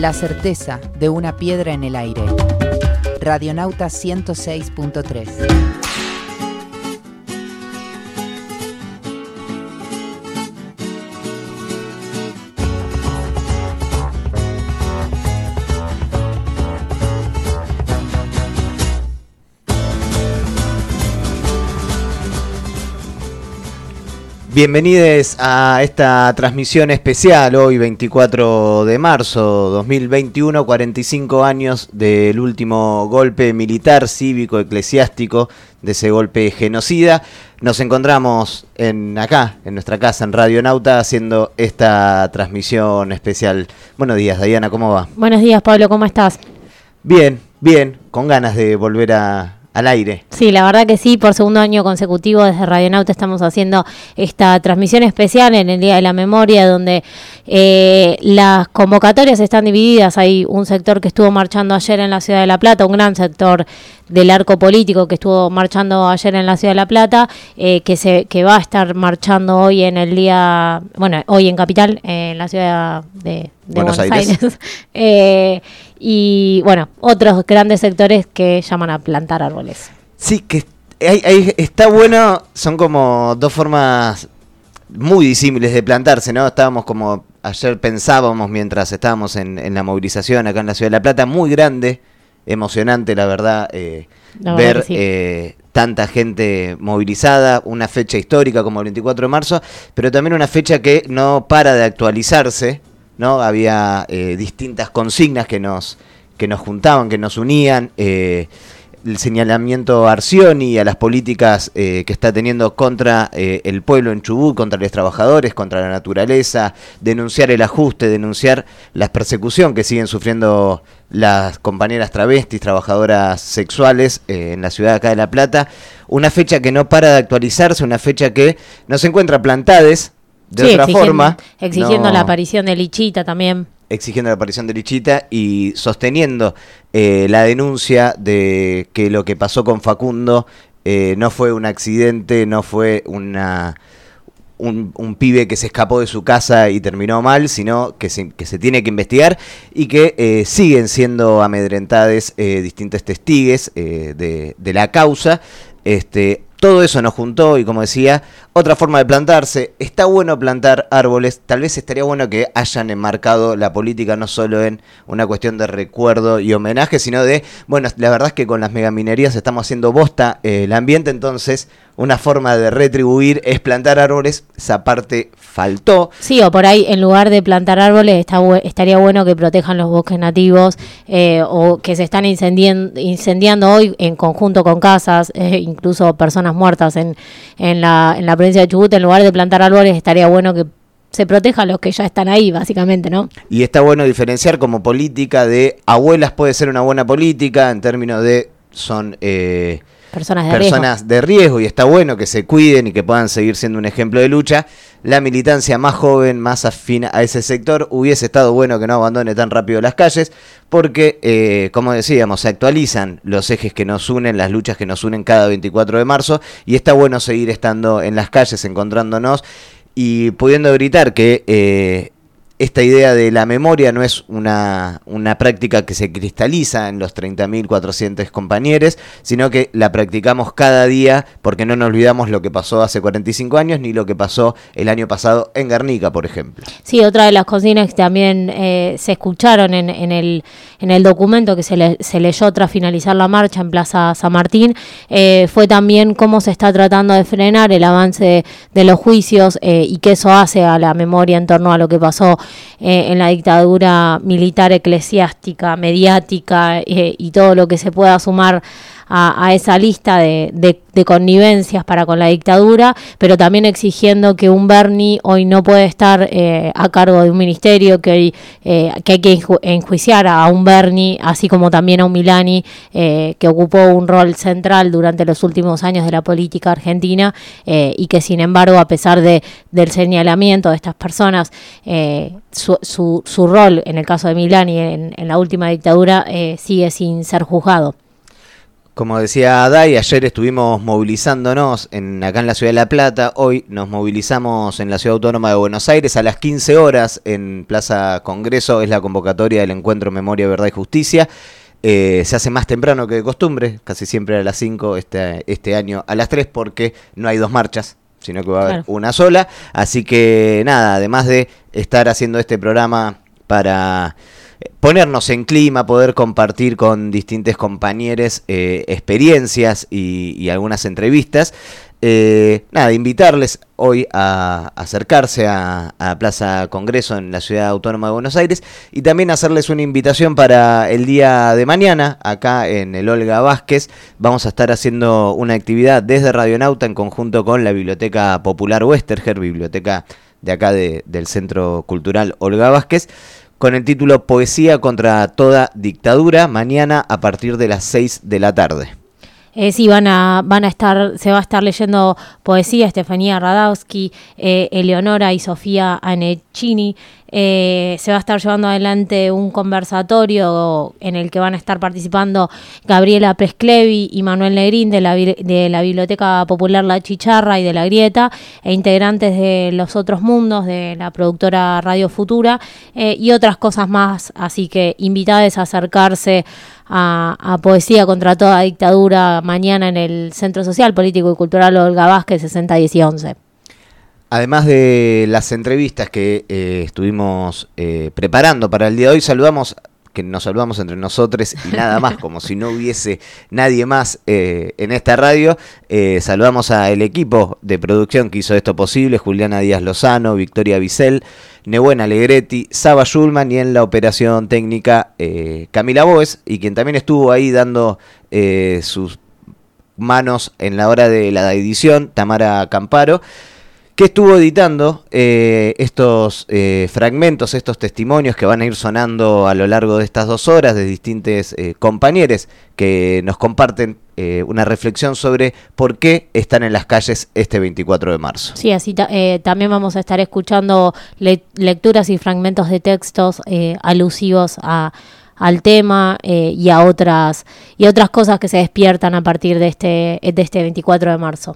La certeza de una piedra en el aire. Radionauta 106.3. Bienvenidos a esta transmisión especial, hoy 24 de marzo 2021, 45 años del último golpe militar, cívico, eclesiástico, de ese golpe genocida. Nos encontramos acá, en nuestra casa, en Radionauta, haciendo esta transmisión especial. Buenos días, Diana, ¿cómo va? Buenos días, Pablo, ¿cómo estás? Bien, con ganas de volver al aire. Sí, la verdad que sí, por segundo año consecutivo desde Radionauta estamos haciendo esta transmisión especial en el Día de la Memoria, donde las convocatorias están divididas. Hay un sector que estuvo marchando ayer en la Ciudad de La Plata, un gran sector del arco político que estuvo marchando ayer en la Ciudad de La Plata, que va a estar marchando hoy en el día, hoy en Capital, en la ciudad de Buenos Aires. Y bueno, otros grandes sectores que llaman a plantar árboles. Sí, que está bueno, son como dos formas muy disímiles de plantarse, ¿no? Ayer pensábamos mientras estábamos en la movilización acá en la Ciudad de La Plata, muy grande, emocionante la verdad, ver sí. Tanta gente movilizada, una fecha histórica como el 24 de marzo, pero también una fecha que no para de actualizarse, ¿no? Había distintas consignas que nos juntaban, que nos unían, el señalamiento a Arcioni y a las políticas que está teniendo contra el pueblo en Chubut, contra los trabajadores, contra la naturaleza, denunciar el ajuste, denunciar la persecución que siguen sufriendo las compañeras travestis, trabajadoras sexuales en la ciudad de acá de La Plata. Una fecha que no para de actualizarse, una fecha que nos encuentra plantades de otra forma. Exigiendo la aparición de Lichita también. Exigiendo la aparición de Lichita y sosteniendo la denuncia de que lo que pasó con Facundo no fue un accidente, no fue un pibe que se escapó de su casa y terminó mal, sino que se tiene que investigar y que siguen siendo amedrentadas distintos testigues de la causa. Todo eso nos juntó y, como decía, otra forma de plantarse. Está bueno plantar árboles. Tal vez estaría bueno que hayan enmarcado la política no solo en una cuestión de recuerdo y homenaje, sino de, la verdad es que con las megaminerías estamos haciendo bosta el ambiente, entonces una forma de retribuir es plantar árboles. Esa parte faltó. Sí, o por ahí, en lugar de plantar árboles, estaría bueno que protejan los bosques nativos o que se están incendiando hoy en conjunto con casas, incluso personas muertas en la provincia de Chubut. En lugar de plantar árboles, estaría bueno que se proteja a los que ya están ahí, básicamente, ¿no? Y está bueno diferenciar como política de abuelas puede ser una buena política en términos de son personas de riesgo, y está bueno que se cuiden y que puedan seguir siendo un ejemplo de lucha. La militancia más joven, más afín a ese sector, hubiese estado bueno que no abandone tan rápido las calles, porque, como decíamos, se actualizan los ejes que nos unen, las luchas que nos unen cada 24 de marzo, y está bueno seguir estando en las calles, encontrándonos y pudiendo gritar que esta idea de la memoria no es una práctica que se cristaliza en los 30.400 compañeros, sino que la practicamos cada día porque no nos olvidamos lo que pasó hace 45 años ni lo que pasó el año pasado en Guernica, por ejemplo. Sí, otra de las consignas que también se escucharon en el documento que se leyó tras finalizar la marcha en Plaza San Martín fue también cómo se está tratando de frenar el avance de los juicios y qué eso hace a la memoria en torno a lo que pasó en la dictadura militar, eclesiástica, mediática y todo lo que se pueda sumar a esa lista de connivencias para con la dictadura, pero también exigiendo que un Berni hoy no puede estar a cargo de un ministerio, que hay que enjuiciar a un Berni, así como también a un Milani, que ocupó un rol central durante los últimos años de la política argentina, y que sin embargo, a pesar del señalamiento de estas personas, su rol, en el caso de Milani, en la última dictadura, sigue sin ser juzgado. Como decía Day, ayer estuvimos movilizándonos acá en la ciudad de La Plata, hoy nos movilizamos en la Ciudad Autónoma de Buenos Aires a las 15 horas en Plaza Congreso, es la convocatoria del encuentro Memoria, Verdad y Justicia. Se hace más temprano que de costumbre, casi siempre a las 5, este año a las 3 porque no hay 2 marchas, sino que va a haber una sola. Así que nada, además de estar haciendo este programa para ponernos en clima, poder compartir con distintos compañeros experiencias y algunas entrevistas. Invitarles hoy a acercarse a Plaza Congreso en la Ciudad Autónoma de Buenos Aires y también hacerles una invitación para el día de mañana, acá en el Olga Vázquez. Vamos a estar haciendo una actividad desde Radionauta en conjunto con la Biblioteca Popular Westerger, biblioteca de acá del Centro Cultural Olga Vázquez, con el título Poesía contra toda dictadura, mañana a partir de las 6 de la tarde. Sí, se va a estar leyendo poesía, Estefanía Radowski, Eleonora y Sofía Anecchini. Se va a estar llevando adelante un conversatorio en el que van a estar participando Gabriela Presclevi y Manuel Negrín de la Biblioteca Popular La Chicharra y de La Grieta, e integrantes de Los Otros Mundos, de la productora Radio Futura, y otras cosas más. Así que invitados a acercarse a Poesía contra toda dictadura mañana en el Centro Social, Político y Cultural Olga Vázquez, 60, 10 y 11. Además de las entrevistas que estuvimos preparando para el día de hoy, nos saludamos entre nosotros y nada más, como si no hubiese nadie más en esta radio. Saludamos al equipo de producción que hizo esto posible: Juliana Díaz Lozano, Victoria Bisel, Nebuena Alegretti, Saba Schulman, y en la operación técnica Camila Boes, y quien también estuvo ahí dando sus manos en la hora de la edición, Tamara Camparo, que estuvo editando estos fragmentos, estos testimonios que van a ir sonando a lo largo de estas 2 horas de distintos compañeros que nos comparten una reflexión sobre por qué están en las calles este 24 de marzo. Sí, así también vamos a estar escuchando lecturas y fragmentos de textos alusivos al tema y a otras cosas que se despiertan a partir de este 24 de marzo.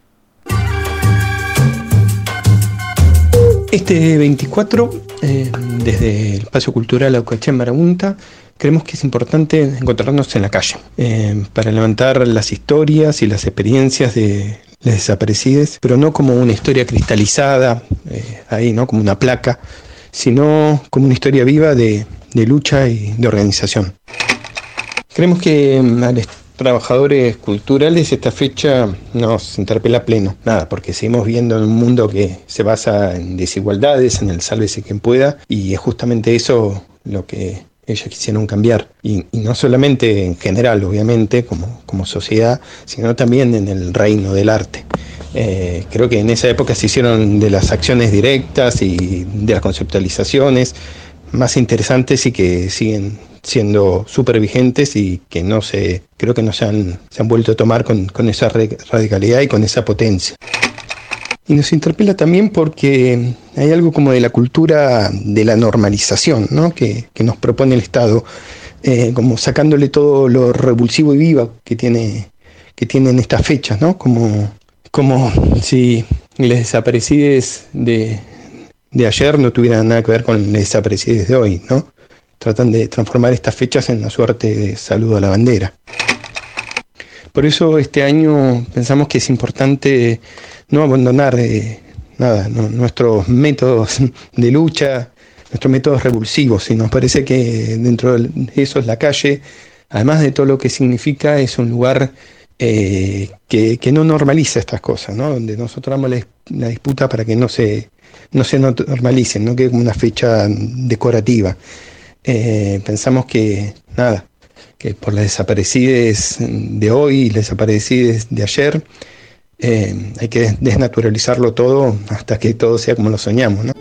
Este 24, desde el Espacio Cultural Aucachén Marabunta, creemos que es importante encontrarnos en la calle para levantar las historias y las experiencias de los desaparecidos, pero no como una historia cristalizada, ahí, ¿no? Como una placa, sino como una historia viva de lucha y de organización. Creemos que a los trabajadores culturales esta fecha nos interpela a pleno, porque seguimos viendo en un mundo que se basa en desigualdades, en el sálvese quien pueda, y es justamente eso lo que ellos quisieron cambiar, y no solamente en general, obviamente, como sociedad, sino también en el reino del arte. Creo que en esa época se hicieron de las acciones directas y de las conceptualizaciones más interesantes y que siguen siendo súper vigentes y que creo que no se han vuelto a tomar con esa radicalidad y con esa potencia. Y nos interpela también porque hay algo como de la cultura de la normalización, ¿no? que nos propone el Estado, como sacándole todo lo revulsivo y vivo que tienen estas fechas, ¿no? Como si los desaparecidos de ayer no tuvieran nada que ver con los desaparecidos de hoy, ¿no? Tratan de transformar estas fechas en una suerte de saludo a la bandera. Por eso este año pensamos que es importante no abandonar nuestros métodos de lucha, nuestros métodos revulsivos, y nos parece que dentro de eso es la calle, además de todo lo que significa, es un lugar que no normaliza estas cosas, ¿no? Donde nosotros damos la disputa para que no se normalicen, no quede como una fecha decorativa. Pensamos que por las desaparecidas de hoy y las desaparecidas de ayer, hay que desnaturalizarlo todo hasta que todo sea como lo soñamos, ¿no?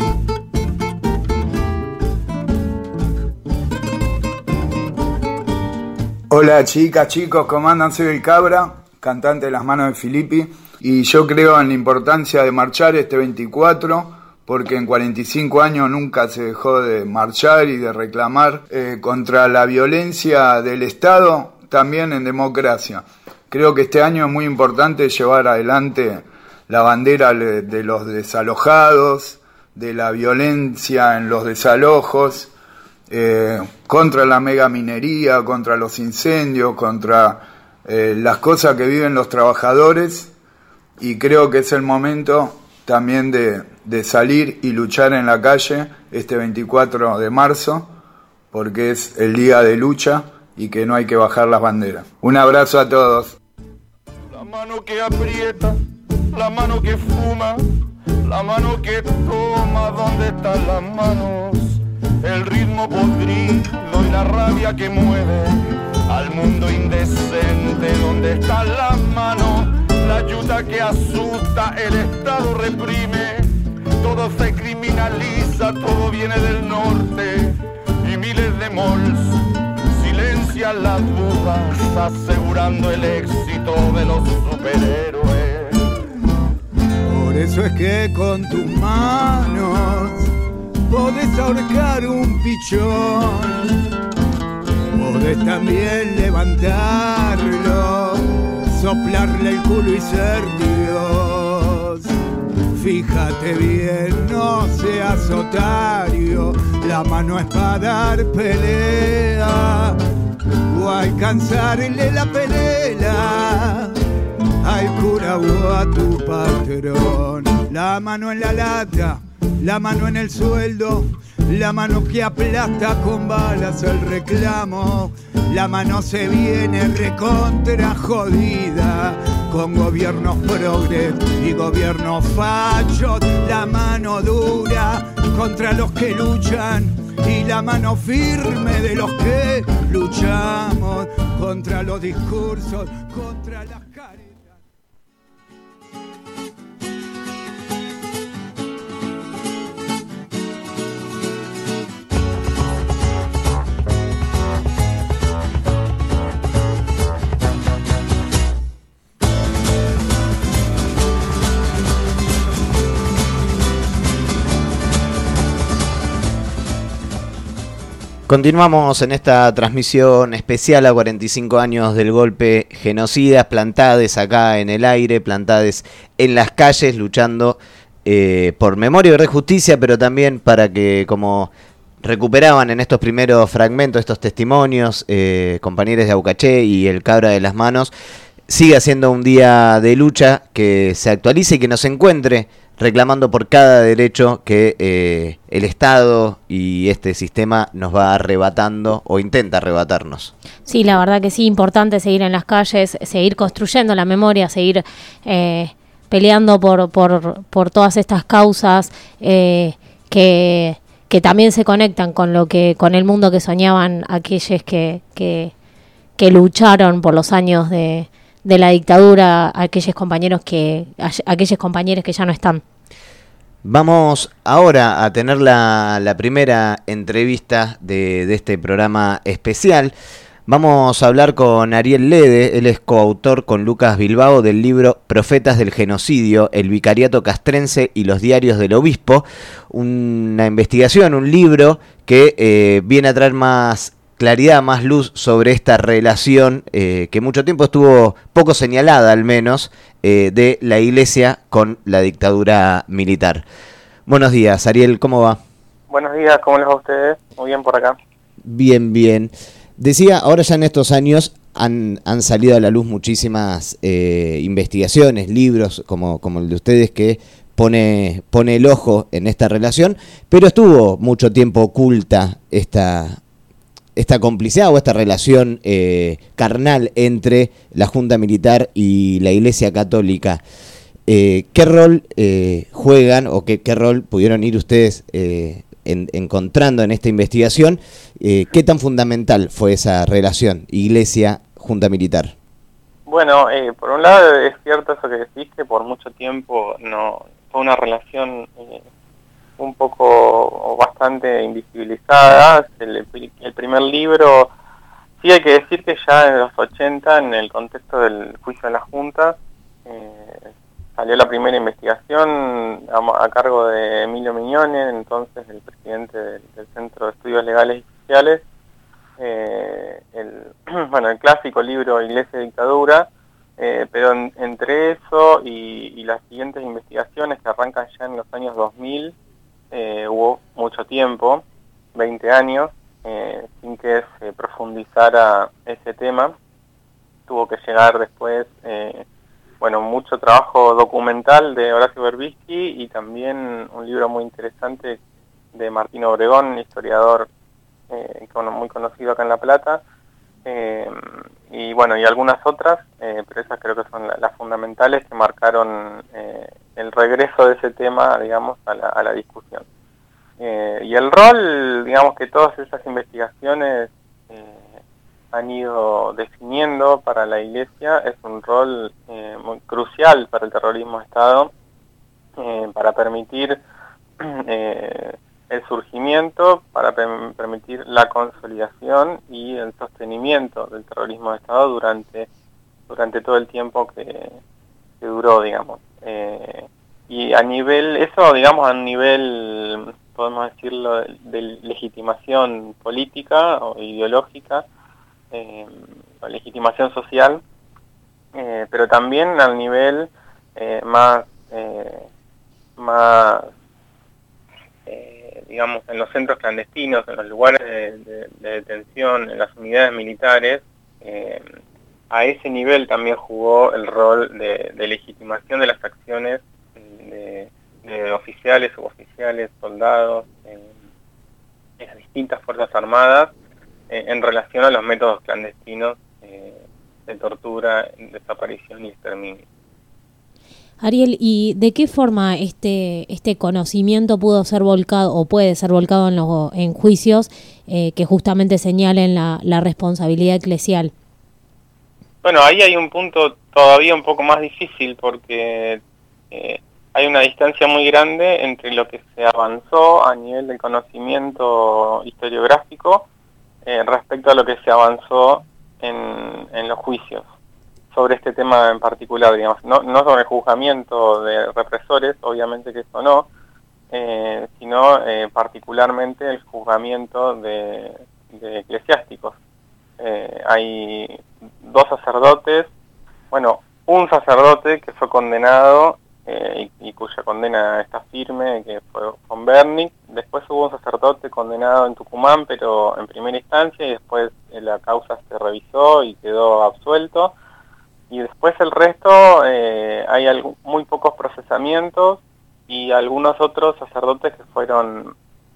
Hola chicas, chicos, ¿cómo andan? Soy el Cabra, cantante de Las Manos de Filippi, y yo creo en la importancia de marchar este 24, porque en 45 años nunca se dejó de marchar y de reclamar contra la violencia del Estado, también en democracia. Creo que este año es muy importante llevar adelante la bandera de los desalojados, de la violencia en los desalojos, contra la megaminería, contra los incendios, contra las cosas que viven los trabajadores, y creo que es el momento también de salir y luchar en la calle este 24 de marzo, porque es el día de lucha y que no hay que bajar las banderas. Un abrazo a todos. La mano que aprieta, la mano que fuma, la mano que toma, ¿dónde están las manos? El ritmo podrido y la rabia que mueve al mundo indecente, ¿dónde están las manos? La ayuda que asusta, el Estado reprime, todo se criminaliza, todo viene del norte y miles de malls silencian las dudas, asegurando el éxito de los superhéroes. Por eso es que con tus manos podés ahorcar un pichón, podés también levantarlo, soplarle el culo y ser Dios. Fíjate bien, no seas otario, la mano es para dar pelea o alcanzarle la pelea al cura o a tu patrón. La mano en la lata, la mano en el sueldo, la mano que aplasta con balas el reclamo. La mano se viene recontra jodida con gobiernos progres y gobiernos fachos. La mano dura contra los que luchan y la mano firme de los que luchamos contra los discursos, contra las caretas. Continuamos en esta transmisión especial a 45 años del golpe genocida, plantades acá en el aire, plantades en las calles, luchando por memoria y justicia, pero también para que, como recuperaban en estos primeros fragmentos, estos testimonios, compañeros de Aucaché y el Cabra de las Manos, siga siendo un día de lucha que se actualice y que nos encuentre reclamando por cada derecho que el Estado y este sistema nos va arrebatando o intenta arrebatarnos. Sí, la verdad que sí, importante seguir en las calles, seguir construyendo la memoria, seguir peleando por todas estas causas que también se conectan con el mundo que soñaban aquellos que lucharon por los años de la dictadura, aquellos compañeros que ya no están. Vamos ahora a tener la primera entrevista de este programa especial. Vamos a hablar con Ariel Lede, él es coautor con Lucas Bilbao del libro Profetas del Genocidio, el Vicariato Castrense y los Diarios del Obispo, una investigación, un libro que viene a traer más claridad, más luz sobre esta relación que mucho tiempo estuvo poco señalada, al menos, de la Iglesia con la dictadura militar. Buenos días, Ariel, ¿cómo va? Buenos días, ¿cómo les va a ustedes? Muy bien por acá. Bien, bien. Decía, ahora ya en estos años han salido a la luz muchísimas investigaciones, libros como el de ustedes que pone el ojo en esta relación, pero estuvo mucho tiempo oculta esta complicidad o esta relación carnal entre la Junta Militar y la Iglesia Católica. ¿Qué rol juegan o qué rol pudieron ir ustedes encontrando en esta investigación? ¿Qué tan fundamental fue esa relación Iglesia-Junta Militar? Bueno, por un lado es cierto eso que decís, que por mucho tiempo no fue una relación un poco o bastante invisibilizada. El primer libro, sí hay que decir que ya en los 80, en el contexto del juicio de las juntas, salió la primera investigación a cargo de Emilio Mignone, entonces el presidente del Centro de Estudios Legales y Sociales, el clásico libro Iglesia y Dictadura, pero entre eso y las siguientes investigaciones que arrancan ya en los años 2000, hubo mucho tiempo, 20 años, sin que se profundizara ese tema. Tuvo que llegar después, mucho trabajo documental de Horacio Berbisky y también un libro muy interesante de Martín Obregón, historiador muy conocido acá en La Plata, y algunas otras, pero esas creo que son las fundamentales que marcaron el regreso de ese tema, digamos, a la discusión. Y el rol, digamos, que todas esas investigaciones han ido definiendo para la Iglesia es un rol muy crucial para el terrorismo de Estado, para permitir el surgimiento, para permitir la consolidación y el sostenimiento del terrorismo de Estado durante todo el tiempo que duró, digamos. Y a nivel, podemos decirlo, de legitimación política o ideológica, o legitimación social, pero también al nivel más digamos, en los centros clandestinos, en los lugares de detención, en las unidades militares, a ese nivel también jugó el rol de legitimación de las acciones de oficiales, suboficiales, soldados, en las distintas fuerzas armadas, en relación a los métodos clandestinos de tortura, desaparición y exterminio. Ariel, ¿y de qué forma este conocimiento pudo ser volcado o puede ser volcado en juicios que justamente señalen la responsabilidad eclesial? Bueno, ahí hay un punto todavía un poco más difícil porque hay una distancia muy grande entre lo que se avanzó a nivel de conocimiento historiográfico respecto a lo que se avanzó en los juicios sobre este tema en particular, digamos, no sobre el juzgamiento de represores, obviamente que eso no, sino particularmente el juzgamiento de eclesiásticos. Hay dos sacerdotes, un sacerdote que fue condenado y cuya condena está firme, que fue von Bernig. Después hubo un sacerdote condenado en Tucumán, pero en primera instancia, y después la causa se revisó y quedó absuelto. Y después el resto, hay muy pocos procesamientos y algunos otros sacerdotes que fueron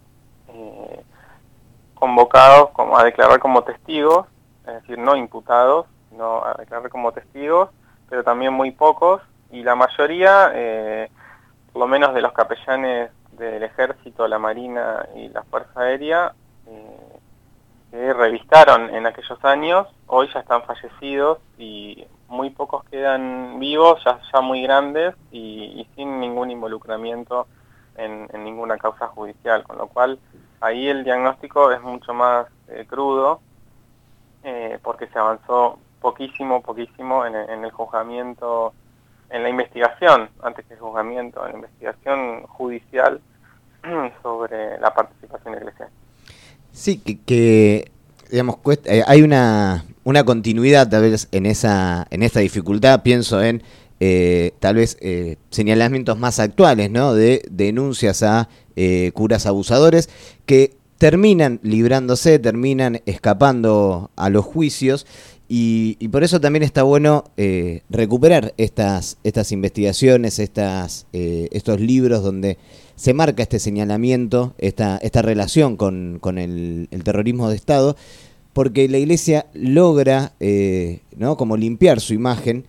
convocados a declarar como testigos, es decir, no imputados, sino a declarar como testigos, pero también muy pocos, y la mayoría, por lo menos de los capellanes del Ejército, la Marina y la Fuerza Aérea, que revistaron en aquellos años, hoy ya están fallecidos y muy pocos quedan vivos, ya muy grandes y sin ningún involucramiento en ninguna causa judicial, con lo cual ahí el diagnóstico es mucho más crudo, porque se avanzó poquísimo en el juzgamiento, en la investigación, antes que el juzgamiento, en la investigación judicial sobre la participación eclesial. Sí, que digamos, hay una continuidad tal vez en esta dificultad, pienso en tal vez señalamientos más actuales, ¿no? De denuncias a curas abusadores que terminan librándose, terminan escapando a los juicios y por eso también está bueno recuperar estas investigaciones, estos libros donde se marca este señalamiento, esta relación con el terrorismo de Estado, porque la Iglesia logra ¿no? como limpiar su imagen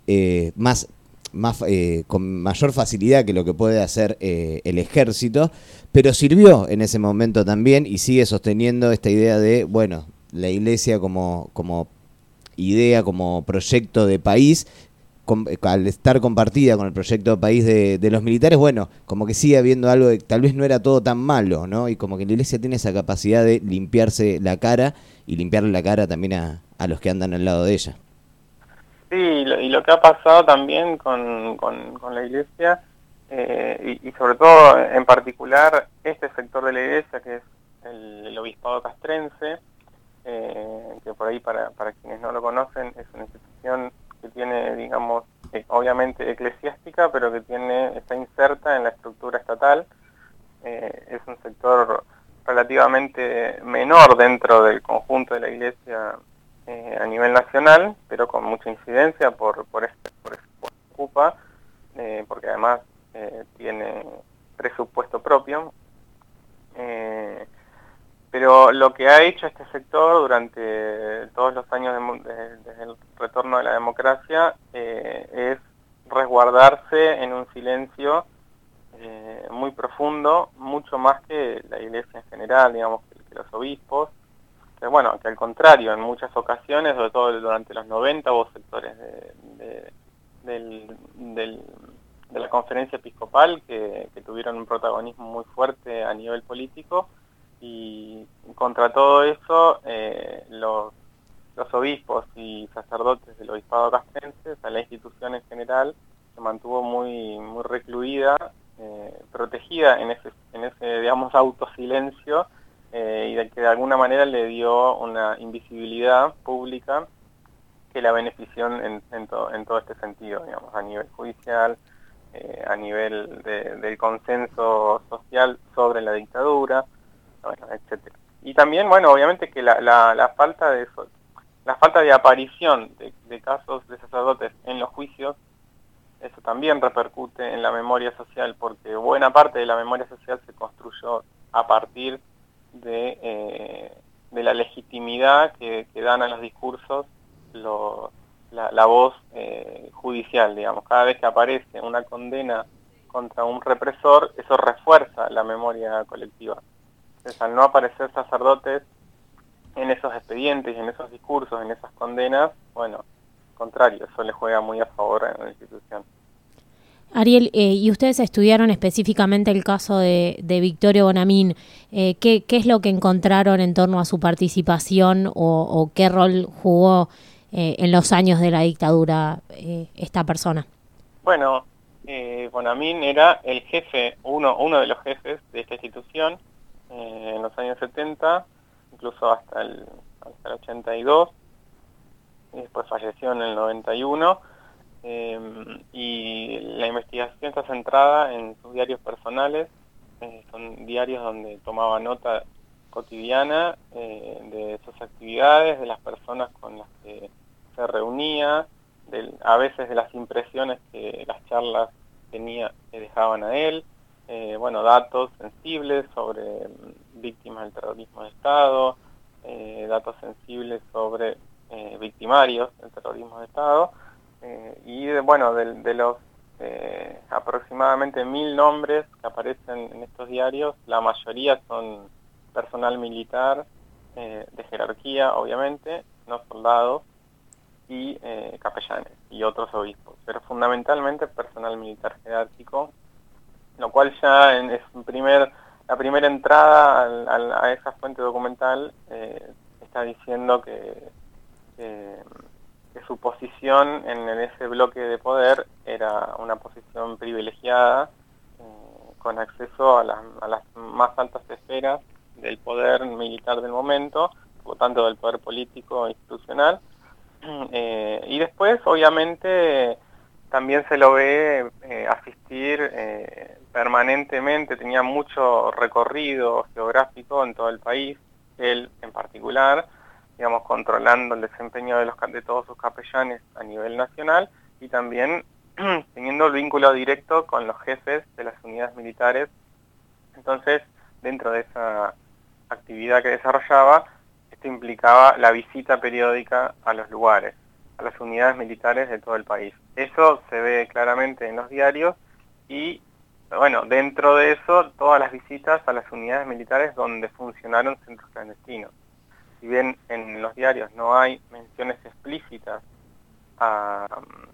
con mayor facilidad que lo que puede hacer el Ejército, pero sirvió en ese momento también y sigue sosteniendo esta idea de, bueno, la Iglesia como idea, como proyecto de país, al estar compartida con el proyecto de país de los militares, bueno, como que sigue habiendo algo de tal vez no era todo tan malo, ¿no? Y como que la Iglesia tiene esa capacidad de limpiarse la cara y limpiarle la cara también a los que andan al lado de ella. Sí, y lo que ha pasado también con la Iglesia, y sobre todo en particular este sector de la Iglesia, que es el obispado castrense, que por ahí para quienes no lo conocen es una institución que tiene, digamos, obviamente eclesiástica, pero que está inserta en la estructura estatal. Es un sector relativamente menor dentro del conjunto de la Iglesia a nivel nacional, pero con mucha incidencia por este ocupa, porque además tiene presupuesto propio. Pero lo que ha hecho este sector durante todos los años desde el retorno de la democracia es resguardarse en un silencio muy profundo, mucho más que la Iglesia en general, digamos, que los obispos, que bueno, que al contrario, en muchas ocasiones, sobre todo durante los 90, hubo sectores de la conferencia episcopal que tuvieron un protagonismo muy fuerte a nivel político, y contra todo eso los obispos y sacerdotes del obispado castrense, o sea, la institución en general, se mantuvo muy recluida, protegida en ese digamos autosilencio, y que de alguna manera le dio una invisibilidad pública que la benefició en todo este sentido, digamos, a nivel judicial, a nivel del consenso social sobre la dictadura, bueno, etcétera. Y también, bueno, obviamente que la falta de aparición de casos de sacerdotes en los juicios, eso también repercute en la memoria social, porque buena parte de la memoria social se construyó a partir de la legitimidad que dan a los discursos la voz judicial, digamos. Cada vez que aparece una condena contra un represor, eso refuerza la memoria colectiva. Entonces, al no aparecer sacerdotes en esos expedientes, en esos discursos, en esas condenas, bueno, al contrario, eso le juega muy a favor a la institución. Ariel, y ustedes estudiaron específicamente el caso de Victorio Bonamín. ¿Qué es lo que encontraron en torno a su participación o qué rol jugó en los años de la dictadura esta persona? Bueno, Bonamín era el jefe, uno de los jefes de esta institución en los años 70, incluso hasta el 82, y después falleció en el 91. Y la investigación está centrada en sus diarios personales, son diarios donde tomaba nota cotidiana de sus actividades, de las personas con las que se reunía, a veces de las impresiones que las charlas que dejaban a él, bueno, datos sensibles sobre víctimas del terrorismo de Estado, datos sensibles sobre victimarios del terrorismo de Estado. Y bueno, de los aproximadamente 1000 nombres que aparecen en estos diarios, la mayoría son personal militar de jerarquía, obviamente, no soldados, y capellanes y otros obispos, pero fundamentalmente personal militar jerárquico, lo cual ya es la primera entrada a esa fuente documental está diciendo que su posición en ese bloque de poder era una posición privilegiada, con acceso a las más altas esferas del poder militar del momento, por lo tanto del poder político e institucional. Y después, obviamente, también se lo ve asistir permanentemente, tenía mucho recorrido geográfico en todo el país, él en particular, digamos, controlando el desempeño de todos sus capellanes a nivel nacional, y también teniendo el vínculo directo con los jefes de las unidades militares. Entonces, dentro de esa actividad que desarrollaba, esto implicaba la visita periódica a los lugares, a las unidades militares de todo el país. Eso se ve claramente en los diarios, y bueno, dentro de eso, todas las visitas a las unidades militares donde funcionaron centros clandestinos. Si bien en los diarios no hay menciones explícitas a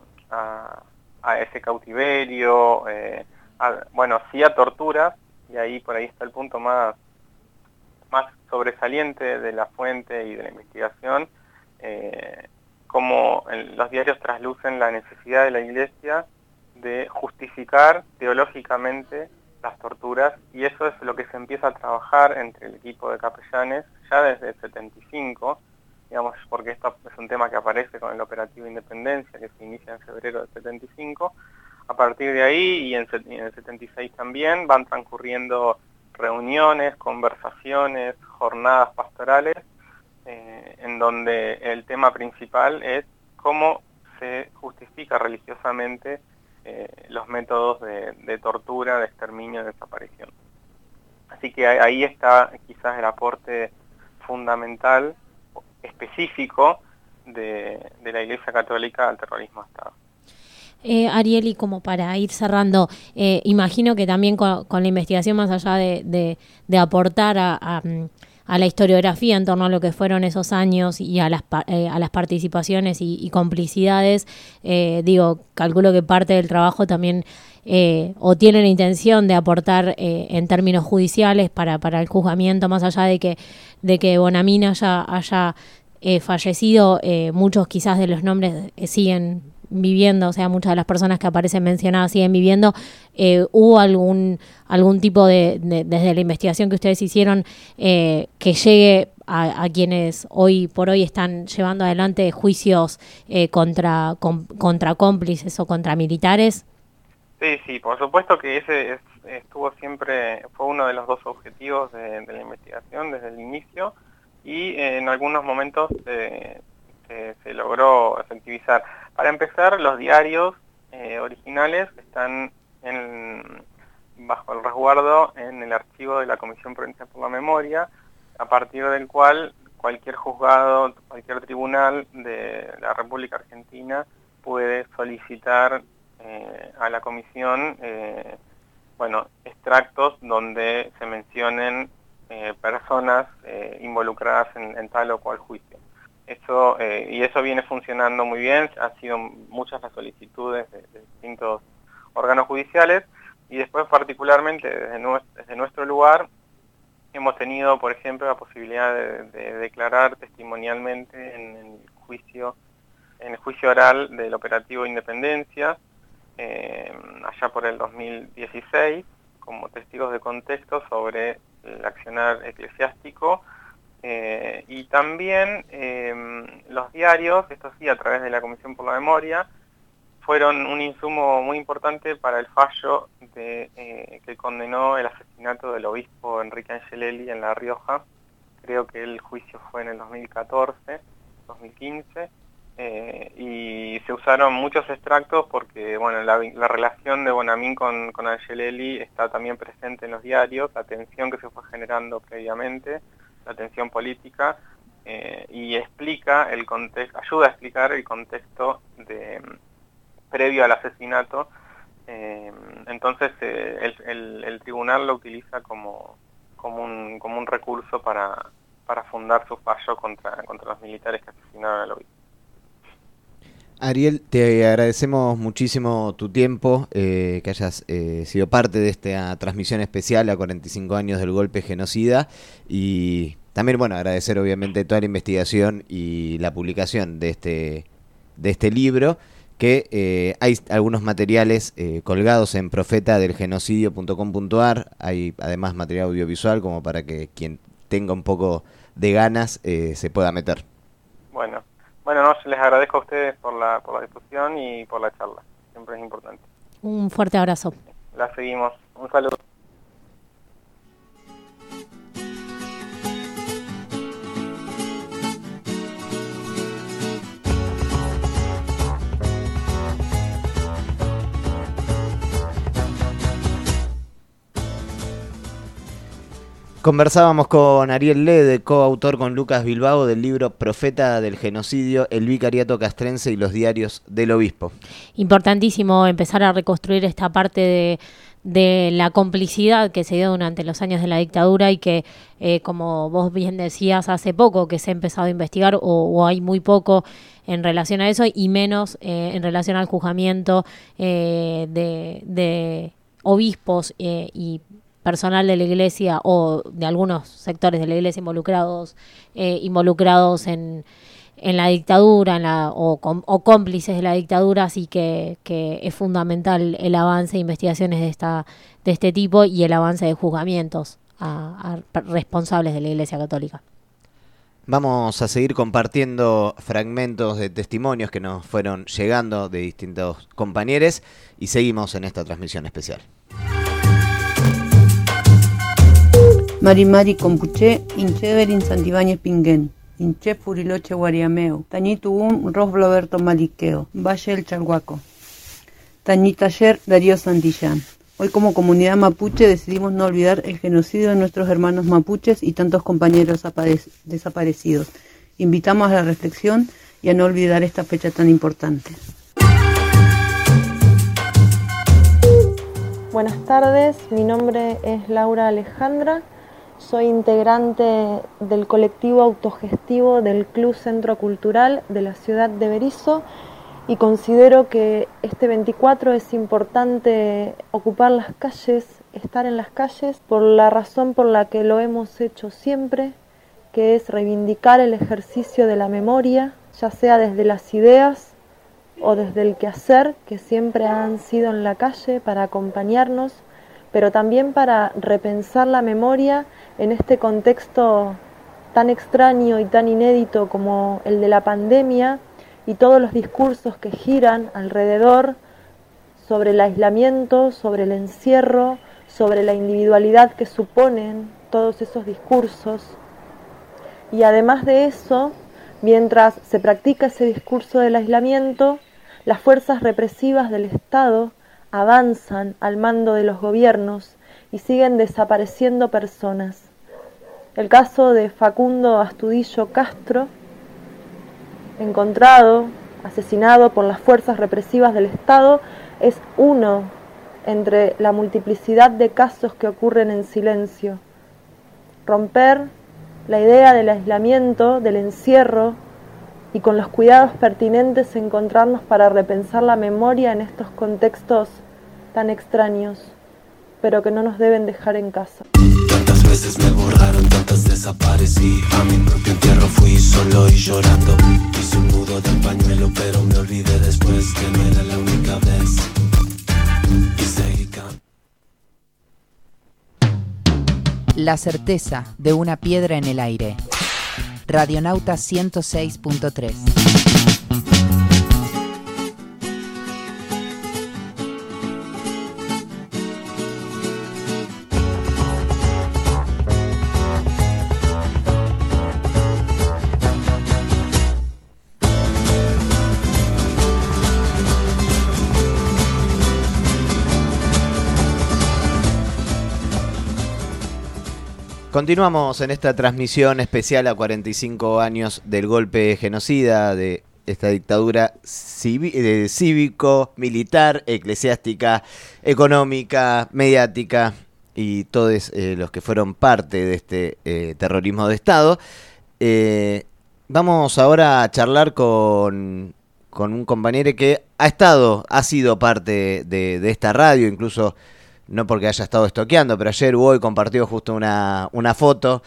ese cautiverio, bueno, sí a torturas, y ahí por ahí está el punto más sobresaliente de la fuente y de la investigación, como los diarios traslucen la necesidad de la Iglesia de justificar teológicamente las torturas, y eso es lo que se empieza a trabajar entre el equipo de capellanes ya desde el 75, digamos, porque esto es un tema que aparece con el operativo Independencia, que se inicia en febrero del 75. A partir de ahí, y en el 76 también, van transcurriendo reuniones, conversaciones, jornadas pastorales, en donde el tema principal es cómo se justifica religiosamente los métodos de tortura, de exterminio, de desaparición. Así que ahí está quizás el aporte fundamental, específico, de la Iglesia Católica al terrorismo de Estado. Ariel, y como para ir cerrando, imagino que también con la investigación, más allá de aportar a la historiografía en torno a lo que fueron esos años y a las participaciones y complicidades, calculo que parte del trabajo también o tiene la intención de aportar en términos judiciales para el juzgamiento, más allá de que Bonamín haya fallecido, muchos quizás de los nombres siguen viviendo, o sea, muchas de las personas que aparecen mencionadas siguen viviendo. ¿Hubo algún tipo desde la investigación que ustedes hicieron, que llegue a quienes hoy por hoy están llevando adelante juicios contra cómplices o contra militares? Sí, por supuesto que ese estuvo siempre, fue uno de los dos objetivos de la investigación desde el inicio, y en algunos momentos se logró efectivizar. Para empezar, los diarios originales están bajo el resguardo en el archivo de la Comisión Provincial por la Memoria, a partir del cual cualquier juzgado, cualquier tribunal de la República Argentina puede solicitar a la comisión extractos donde se mencionen personas involucradas en tal o cual juicio. Eso viene funcionando muy bien, han sido muchas las solicitudes de distintos órganos judiciales, y después particularmente desde nuestro lugar hemos tenido, por ejemplo, la posibilidad de declarar testimonialmente en el juicio oral del operativo Independencia, allá por el 2016, como testigos de contexto sobre el accionar eclesiástico. Y también los diarios, esto sí, a través de la Comisión por la Memoria, fueron un insumo muy importante para el fallo que condenó el asesinato del obispo Enrique Angelelli en La Rioja. Creo que el juicio fue en el 2014, 2015, y se usaron muchos extractos porque la relación de Bonamín con Angelelli está también presente en los diarios, la tensión que se fue generando previamente, la tensión política, y explica el contexto, ayuda a explicar el contexto previo al asesinato. Entonces el tribunal lo utiliza como un recurso para fundar su fallo contra los militares que asesinaron al obispo. Ariel, te agradecemos muchísimo tu tiempo, que hayas sido parte de esta transmisión especial a 45 años del golpe genocida, y también agradecer obviamente toda la investigación y la publicación de este libro, que hay algunos materiales colgados en profetadelgenocidio.com.ar, hay además material audiovisual como para que quien tenga un poco de ganas se pueda meter. Bueno, les agradezco a ustedes por la difusión y por la charla. Siempre es importante. Un fuerte abrazo. La seguimos. Un saludo. Conversábamos con Ariel Lede, coautor con Lucas Bilbao del libro Profeta del Genocidio, el vicariato castrense y los diarios del obispo. Importantísimo empezar a reconstruir esta parte de la complicidad que se dio durante los años de la dictadura, y que, como vos bien decías, hace poco que se ha empezado a investigar, o hay muy poco en relación a eso, y menos en relación al juzgamiento de obispos y personal de la Iglesia, o de algunos sectores de la Iglesia involucrados en la dictadura, o cómplices de la dictadura. Así que es fundamental el avance de investigaciones de este tipo y el avance de juzgamientos a responsables de la Iglesia Católica. Vamos a seguir compartiendo fragmentos de testimonios que nos fueron llegando de distintos compañeros y seguimos en esta transmisión especial. Mari Compuché, Incheverin Santibáñez Pinguén, Inche Furiloche Guariameo, Tañitugún Rosbloberto Maliqueo, Valle del Chalhuaco, Tañitayer Darío Santillán. Hoy como comunidad mapuche decidimos no olvidar el genocidio de nuestros hermanos mapuches y tantos compañeros desaparecidos. Invitamos a la reflexión y a no olvidar esta fecha tan importante. Buenas tardes, mi nombre es Laura Alejandra, soy integrante del colectivo autogestivo del Club Centro Cultural de la ciudad de Berisso y considero que este 24 es importante ocupar las calles, estar en las calles, por la razón por la que lo hemos hecho siempre, que es reivindicar el ejercicio de la memoria, ya sea desde las ideas o desde el quehacer, que siempre han sido en la calle para acompañarnos, pero también para repensar la memoria en este contexto tan extraño y tan inédito como el de la pandemia, y todos los discursos que giran alrededor sobre el aislamiento, sobre el encierro, sobre la individualidad que suponen todos esos discursos. Y además de eso, mientras se practica ese discurso del aislamiento, las fuerzas represivas del Estado avanzan al mando de los gobiernos y siguen desapareciendo personas. El caso de Facundo Astudillo Castro, encontrado, asesinado por las fuerzas represivas del Estado, es uno entre la multiplicidad de casos que ocurren en silencio. Romper la idea del aislamiento, del encierro, y con los cuidados pertinentes encontrarnos para repensar la memoria en estos contextos tan extraños, pero que no nos deben dejar en casa. Tantas veces me borraron, tantas desaparecí. A mi propio entierro fui solo y llorando. Hice un nudo del pañuelo, pero me olvidé después que no era la única vez. Y seguí La certeza de una piedra en el aire. Radionauta 106.3. Continuamos en esta transmisión especial a 45 años del golpe genocida de esta dictadura cívico, militar, eclesiástica, económica, mediática y todos los que fueron parte de este terrorismo de Estado. Vamos ahora a charlar con un compañero que ha sido parte de esta radio, incluso no porque haya estado estoqueando, pero ayer u hoy compartió justo una foto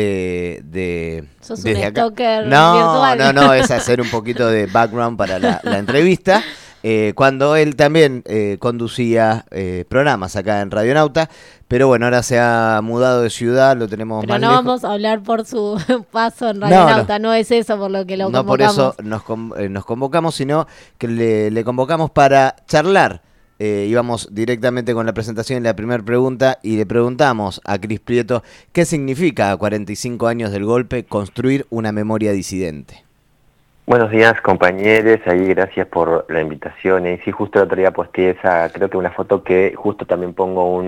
de ¿Sos desde un acá. stalker No, virtual? es hacer un poquito de background para la entrevista. Cuando él también conducía programas acá en Radionauta, pero bueno, ahora se ha mudado de ciudad, lo tenemos Pero más no lejos. vamos a hablar por su paso en Radionauta, no es eso por lo que lo convocamos. No por eso nos convocamos, sino que le convocamos para charlar. Íbamos directamente con la presentación y la primera pregunta y le preguntamos a Cris Prieto qué significa a 45 años del golpe construir una memoria disidente. Buenos días compañeros, ahí gracias por la invitación. Y sí, justo el otro día posteé esa, creo que una foto que justo también pongo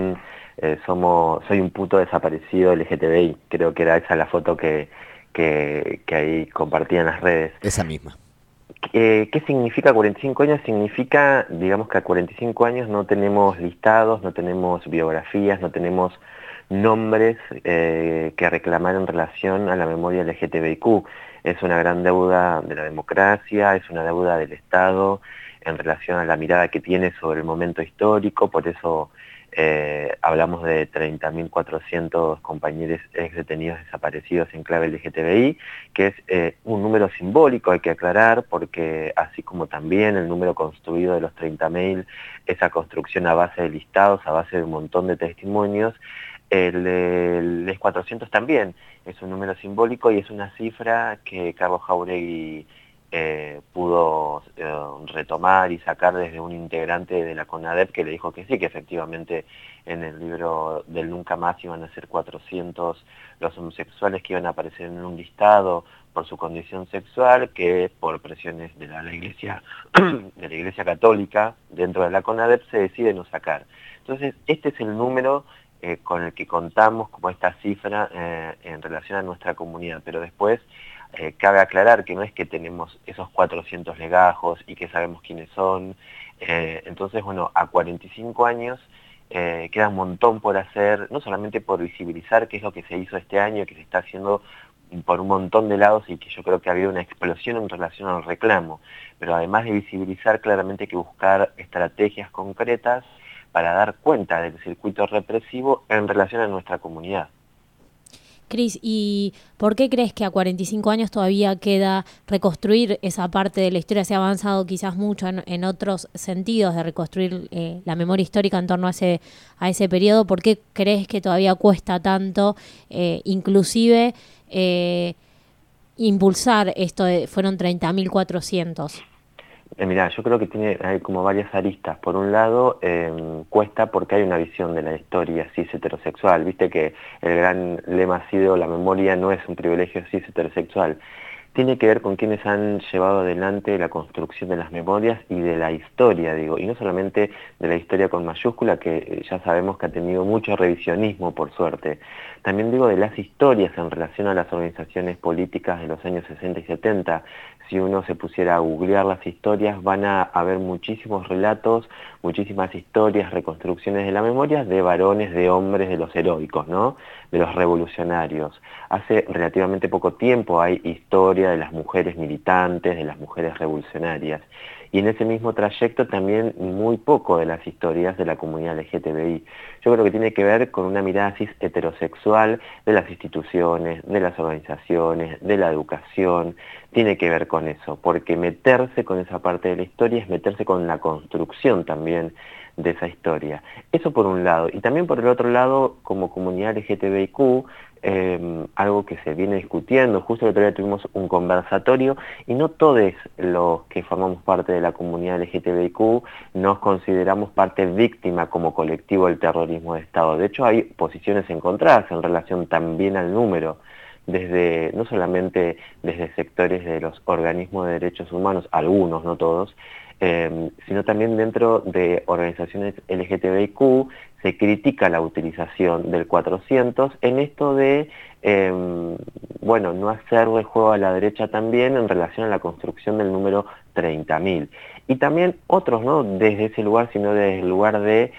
soy un puto desaparecido LGTBI, creo que era esa la foto que ahí compartí en las redes. Esa misma. ¿Qué significa 45 años? Significa, digamos que a 45 años no tenemos listados, no tenemos biografías, no tenemos nombres que reclamar en relación a la memoria LGTBIQ. Es una gran deuda de la democracia, es una deuda del Estado en relación a la mirada que tiene sobre el momento histórico, por eso hablamos de 30.400 compañeros ex detenidos desaparecidos en clave LGTBI, que es un número simbólico, hay que aclarar, porque así como también el número construido de los 30.000, esa construcción a base de listados, a base de un montón de testimonios, el 400 también es un número simbólico y es una cifra que Carlos Jáuregui pudo retomar y sacar desde un integrante de la CONADEP que le dijo que sí, que efectivamente en el libro del Nunca Más iban a ser 400 los homosexuales que iban a aparecer en un listado por su condición sexual, que por presiones de la Iglesia Católica dentro de la CONADEP se decide no sacar. Entonces, este es el número con el que contamos como esta cifra en relación a nuestra comunidad, pero después cabe aclarar que no es que tenemos esos 400 legajos y que sabemos quiénes son. Entonces, bueno, a 45 años queda un montón por hacer, no solamente por visibilizar qué es lo que se hizo este año, que se está haciendo por un montón de lados y que yo creo que ha habido una explosión en relación al reclamo, pero además de visibilizar, claramente hay que buscar estrategias concretas para dar cuenta del circuito represivo en relación a nuestra comunidad. Cris, ¿y por qué crees que a 45 años todavía queda reconstruir esa parte de la historia? Se ha avanzado quizás mucho en otros sentidos de reconstruir la memoria histórica en torno a ese periodo. ¿Por qué crees que todavía cuesta tanto, inclusive impulsar esto fueron 30.400? Mirá, yo creo que hay como varias aristas. Por un lado, cuesta porque hay una visión de la historia cis heterosexual. Viste que el gran lema ha sido: la memoria no es un privilegio cis heterosexual. Tiene que ver con quienes han llevado adelante la construcción de las memorias y de la historia, digo, y no solamente de la historia con mayúscula, que ya sabemos que ha tenido mucho revisionismo, por suerte. También digo de las historias en relación a las organizaciones políticas de los años 60 y 70. Si uno se pusiera a googlear las historias, van a haber muchísimos relatos, muchísimas historias, reconstrucciones de la memoria de varones, de hombres, de los heroicos, ¿no? De los revolucionarios. Hace relativamente poco tiempo hay historia de las mujeres militantes, de las mujeres revolucionarias. Y en ese mismo trayecto también muy poco de las historias de la comunidad LGTBI. Yo creo que tiene que ver con una mirada cis heterosexual de las instituciones, de las organizaciones, de la educación. Tiene que ver con eso, porque meterse con esa parte de la historia es meterse con la construcción también de esa historia. Eso por un lado. Y también por el otro lado, como comunidad LGTBIQ, algo que se viene discutiendo, justo el otro día tuvimos un conversatorio y no todos los que formamos parte de la comunidad LGTBIQ nos consideramos parte víctima como colectivo del terrorismo de Estado. De hecho, hay posiciones encontradas en relación también al número, no solamente desde sectores de los organismos de derechos humanos, algunos, no todos, sino también dentro de organizaciones LGTBIQ se critica la utilización del 400 en esto de, no hacerle juego a la derecha también en relación a la construcción del número 30.000. Y también otros, no desde ese lugar, sino desde el lugar de,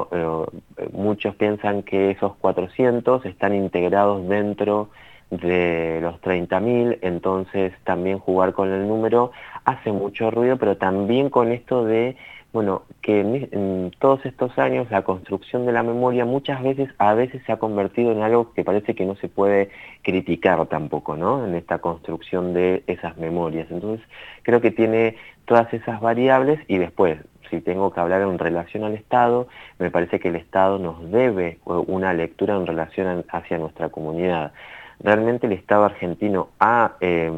muchos piensan que esos 400 están integrados dentro de los 30.000, entonces también jugar con el número hace mucho ruido, pero también con esto de, que en todos estos años la construcción de la memoria a veces se ha convertido en algo que parece que no se puede criticar tampoco, ¿no? En esta construcción de esas memorias. Entonces creo que tiene todas esas variables y después, si tengo que hablar en relación al Estado, me parece que el Estado nos debe una lectura en relación hacia nuestra comunidad. Realmente el Estado argentino ha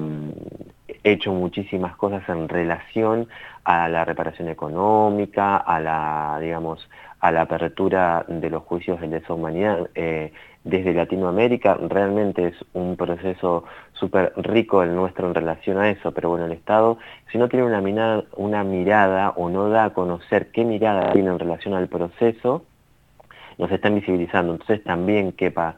hecho muchísimas cosas en relación a la reparación económica, a la apertura de los juicios de lesa humanidad desde Latinoamérica. Realmente es un proceso súper rico el nuestro en relación a eso, pero el Estado, si no tiene una mirada o no da a conocer qué mirada tiene en relación al proceso, nos están visibilizando. Entonces también quepa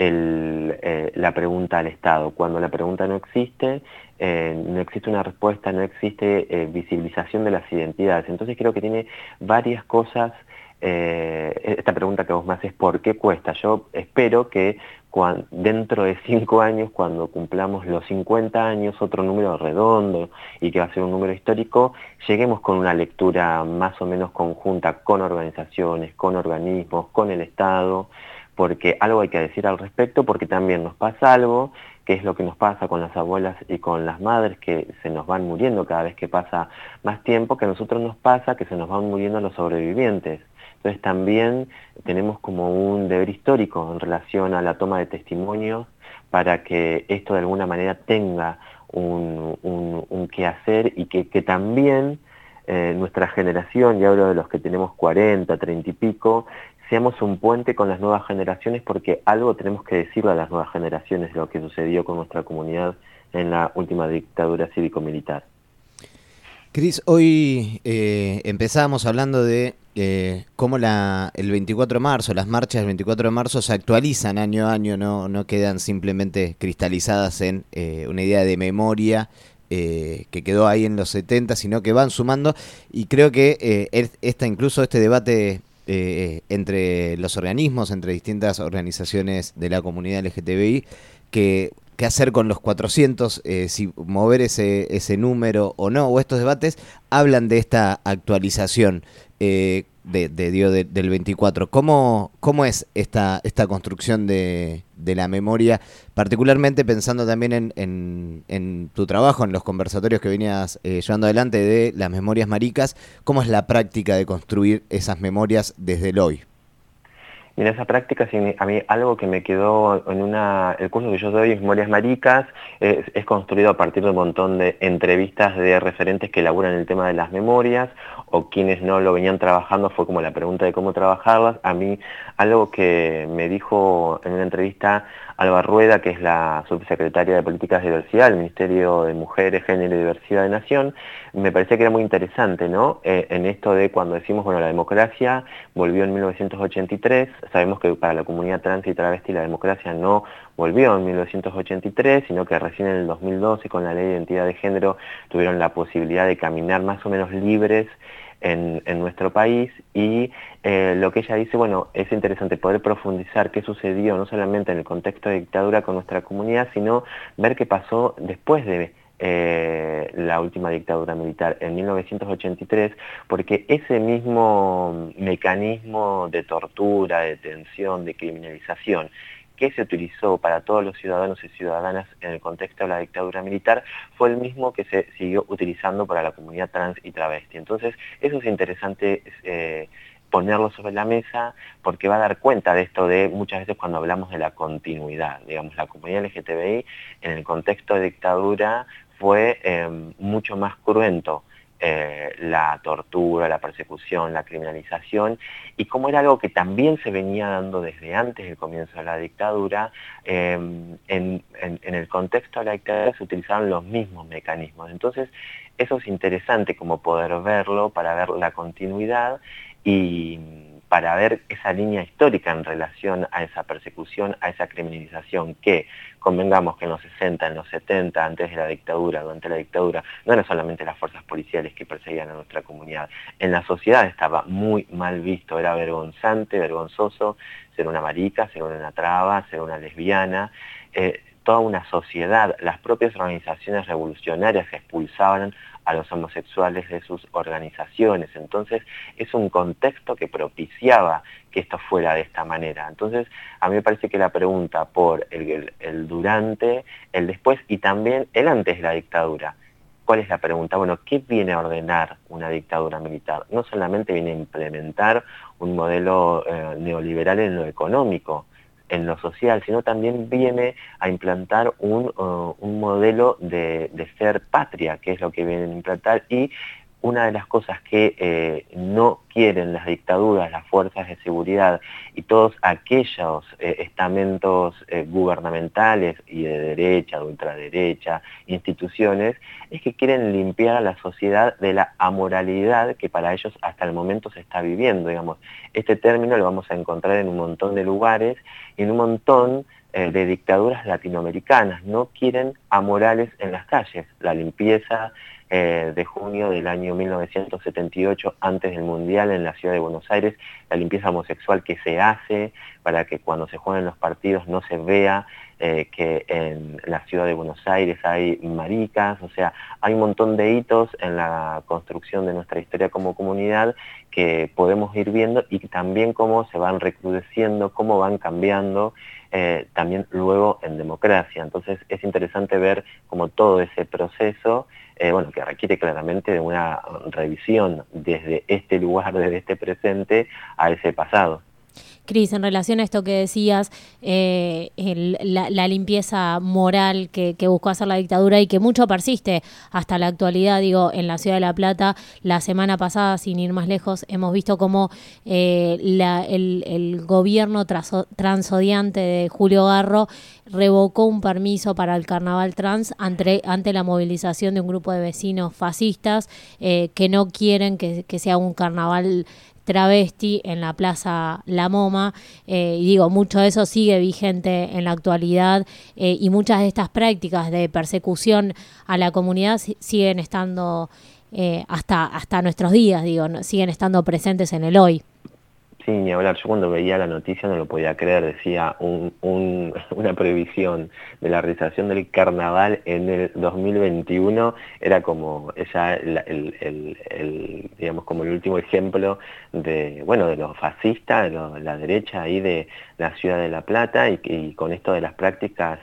la pregunta al Estado. Cuando la pregunta no existe una respuesta, no existe visibilización de las identidades. Entonces creo que tiene varias cosas. Esta pregunta que vos me haces, ¿por qué cuesta? Yo espero que dentro de 5 años, cuando cumplamos los 50 años, otro número redondo y que va a ser un número histórico, lleguemos con una lectura más o menos conjunta con organizaciones, con organismos, con el Estado, porque algo hay que decir al respecto, porque también nos pasa algo, que es lo que nos pasa con las abuelas y con las madres, que se nos van muriendo cada vez que pasa más tiempo, que a nosotros nos pasa que se nos van muriendo los sobrevivientes. Entonces también tenemos como un deber histórico en relación a la toma de testimonios para que esto de alguna manera tenga un quehacer y que también nuestra generación, y hablo de los que tenemos 40, 30 y pico, seamos un puente con las nuevas generaciones, porque algo tenemos que decirle a las nuevas generaciones de lo que sucedió con nuestra comunidad en la última dictadura cívico-militar. Cris, hoy empezábamos hablando de cómo el 24 de marzo, las marchas del 24 de marzo se actualizan año a año, no quedan simplemente cristalizadas en una idea de memoria que quedó ahí en los 70, sino que van sumando, y creo que incluso este debate entre los organismos, entre distintas organizaciones de la comunidad LGTBI, qué hacer con los 400, si mover ese número o no, o estos debates hablan de esta actualización del 24. ¿Cómo es esta construcción de la memoria, particularmente pensando también en tu trabajo, en los conversatorios que venías llevando adelante de las memorias maricas? ¿Cómo es la práctica de construir esas memorias desde el hoy? Mira, esa práctica, a mí algo que me quedó el curso que yo doy, Memorias Maricas, es construido a partir de un montón de entrevistas de referentes que elaboran el tema de las memorias, o quienes no lo venían trabajando, fue como la pregunta de cómo trabajarlas. A mí, algo que me dijo en una entrevista Alba Rueda, que es la subsecretaria de Políticas de Diversidad del Ministerio de Mujeres, Género y Diversidad de Nación, me parecía que era muy interesante, ¿no? En esto de cuando decimos, bueno, la democracia volvió en 1983, sabemos que para la comunidad trans y travesti la democracia no volvió en 1983, sino que recién en el 2012 con la Ley de Identidad de Género tuvieron la posibilidad de caminar más o menos libres en nuestro país, y lo que ella dice, bueno, es interesante poder profundizar qué sucedió no solamente en el contexto de dictadura con nuestra comunidad, sino ver qué pasó después de la última dictadura militar en 1983, porque ese mismo mecanismo de tortura, de detención, de criminalización que se utilizó para todos los ciudadanos y ciudadanas en el contexto de la dictadura militar fue el mismo que se siguió utilizando para la comunidad trans y travesti. Entonces, eso es interesante ponerlo sobre la mesa, porque va a dar cuenta de esto de muchas veces cuando hablamos de la continuidad. Digamos, la comunidad LGTBI en el contexto de dictadura fue mucho más cruento la tortura, la persecución, la criminalización, y como era algo que también se venía dando desde antes del comienzo de la dictadura, en el contexto de la dictadura se utilizaban los mismos mecanismos. Entonces, eso es interesante como poder verlo, para ver la continuidad y para ver esa línea histórica en relación a esa persecución, a esa criminalización que, convengamos que en los 60, en los 70, antes de la dictadura, durante la dictadura, no eran solamente las fuerzas policiales que perseguían a nuestra comunidad. En la sociedad estaba muy mal visto, era vergonzante, vergonzoso ser una marica, ser una traba, ser una lesbiana. Toda una sociedad, las propias organizaciones revolucionarias expulsaban a los homosexuales de sus organizaciones. Entonces, es un contexto que propiciaba que esto fuera de esta manera. Entonces, a mí me parece que la pregunta por el durante, el después y también el antes de la dictadura. ¿Cuál es la pregunta? Bueno, ¿qué viene a ordenar una dictadura militar? No solamente viene a implementar un modelo neoliberal en lo económico, en lo social, sino también viene a implantar un modelo de ser patria, que es lo que vienen a implantar, y una de las cosas que no quieren las dictaduras, las fuerzas de seguridad y todos aquellos estamentos gubernamentales y de derecha, de ultraderecha, instituciones, es que quieren limpiar a la sociedad de la amoralidad que para ellos hasta el momento se está viviendo. Digamos, este término lo vamos a encontrar en un montón de lugares y en un montón de dictaduras latinoamericanas. No quieren amorales en las calles. La limpieza de junio del año 1978, antes del Mundial en la ciudad de Buenos Aires, la limpieza homosexual que se hace para que cuando se jueguen los partidos no se vea que en la ciudad de Buenos Aires hay maricas, o sea, hay un montón de hitos en la construcción de nuestra historia como comunidad que podemos ir viendo y también cómo se van recrudeciendo, cómo van cambiando, también luego en democracia. Entonces es interesante ver cómo todo ese proceso, que requiere claramente de una revisión desde este lugar, desde este presente, a ese pasado. Cris, en relación a esto que decías, la limpieza moral que buscó hacer la dictadura y que mucho persiste hasta la actualidad, digo, en la ciudad de La Plata, la semana pasada, sin ir más lejos, hemos visto cómo el gobierno transodiante de Julio Garro revocó un permiso para el carnaval trans ante la movilización de un grupo de vecinos fascistas que no quieren que sea un carnaval travesti en la Plaza La Moma, y digo, mucho de eso sigue vigente en la actualidad, y muchas de estas prácticas de persecución a la comunidad siguen estando hasta nuestros días, digo, siguen estando presentes en el hoy. Sí, ni hablar. Yo cuando veía la noticia no lo podía creer. Decía una previsión de la realización del carnaval en el 2021. Era como ya digamos, como el último ejemplo de lo fascista, de la derecha ahí de la ciudad de La Plata, y con esto de las prácticas,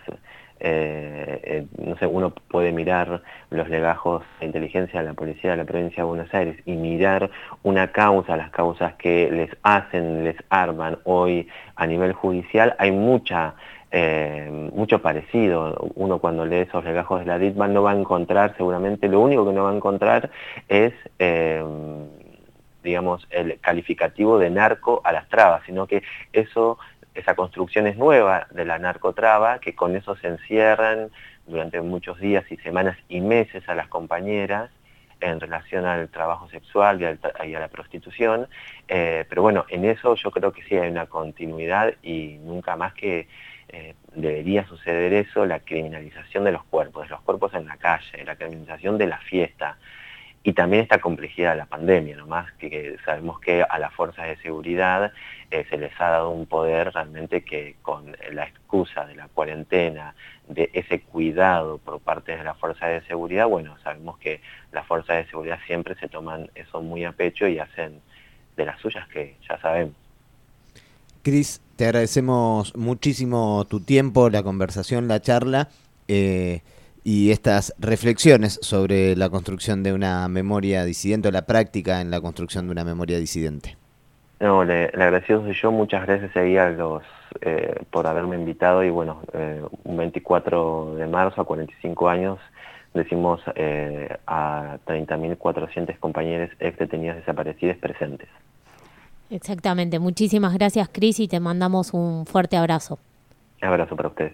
no sé, uno puede mirar los legajos de inteligencia de la policía de la provincia de Buenos Aires y mirar una causa, las causas que les arman hoy a nivel judicial. Hay mucho parecido. Uno cuando lee esos legajos de la DITMAN no va a encontrar, seguramente lo único que no va a encontrar es digamos, el calificativo de narco a las trabas, sino que esa construcción es nueva de la narcotraba, que con eso se encierran durante muchos días y semanas y meses a las compañeras en relación al trabajo sexual y a la prostitución, pero bueno, en eso yo creo que sí hay una continuidad y nunca más que debería suceder eso, la criminalización de los cuerpos en la calle, la criminalización de la fiesta. Y también esta complejidad de la pandemia, nomás que sabemos que a las fuerzas de seguridad se les ha dado un poder realmente que con la excusa de la cuarentena, de ese cuidado por parte de las fuerzas de seguridad, sabemos que las fuerzas de seguridad siempre se toman eso muy a pecho y hacen de las suyas, que ya sabemos. Cris, te agradecemos muchísimo tu tiempo, la conversación, la charla, y estas reflexiones sobre la construcción de una memoria disidente, o la práctica en la construcción de una memoria disidente. No, le agradecido soy yo. Muchas gracias por haberme invitado, y un 24 de marzo, a 45 años, decimos a 30.400 compañeros ex detenidas desaparecidas presentes. Exactamente. Muchísimas gracias, Cris, y te mandamos un fuerte abrazo. Un abrazo para ustedes.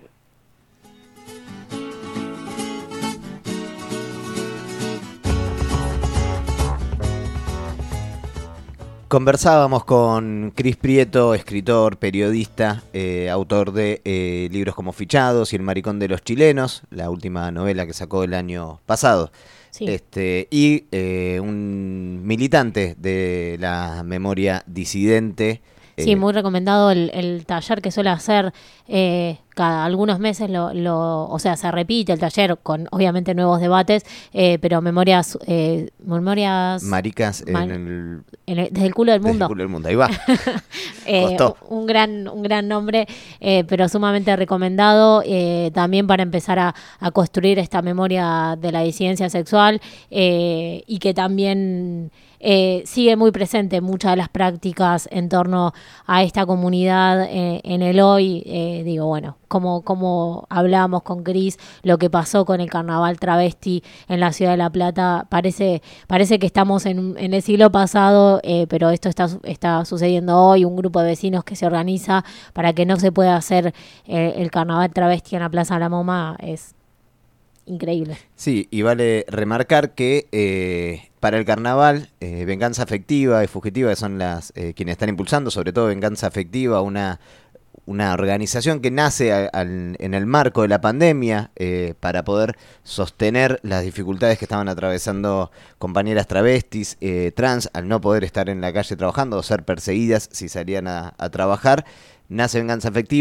Conversábamos con Cris Prieto, escritor, periodista, autor de libros como Fichados y El maricón de los chilenos, la última novela que sacó el año pasado. Sí. Y un militante de la memoria disidente. Sí, muy recomendado el taller que suele hacer cada algunos meses, o sea, se repite el taller con obviamente nuevos debates, pero memorias maricas desde el culo del mundo. Desde el culo del mundo, ahí va. un gran nombre, pero sumamente recomendado, también para empezar a construir esta memoria de la disidencia sexual, y que también sigue muy presente muchas de las prácticas en torno a esta comunidad en el hoy. Como hablábamos con Cris, lo que pasó con el carnaval travesti en la ciudad de La Plata, parece que estamos en el siglo pasado, pero esto está sucediendo hoy. Un grupo de vecinos que se organiza para que no se pueda hacer el carnaval travesti en la Plaza La Moma es increíble. Sí, y vale remarcar que para el carnaval, Venganza Afectiva y Fugitiva, que son quienes están impulsando, sobre todo Venganza Afectiva, una organización que nace en el marco de la pandemia, para poder sostener las dificultades que estaban atravesando compañeras travestis, trans, al no poder estar en la calle trabajando o ser perseguidas si salían a trabajar. Nace Venganza Afectiva,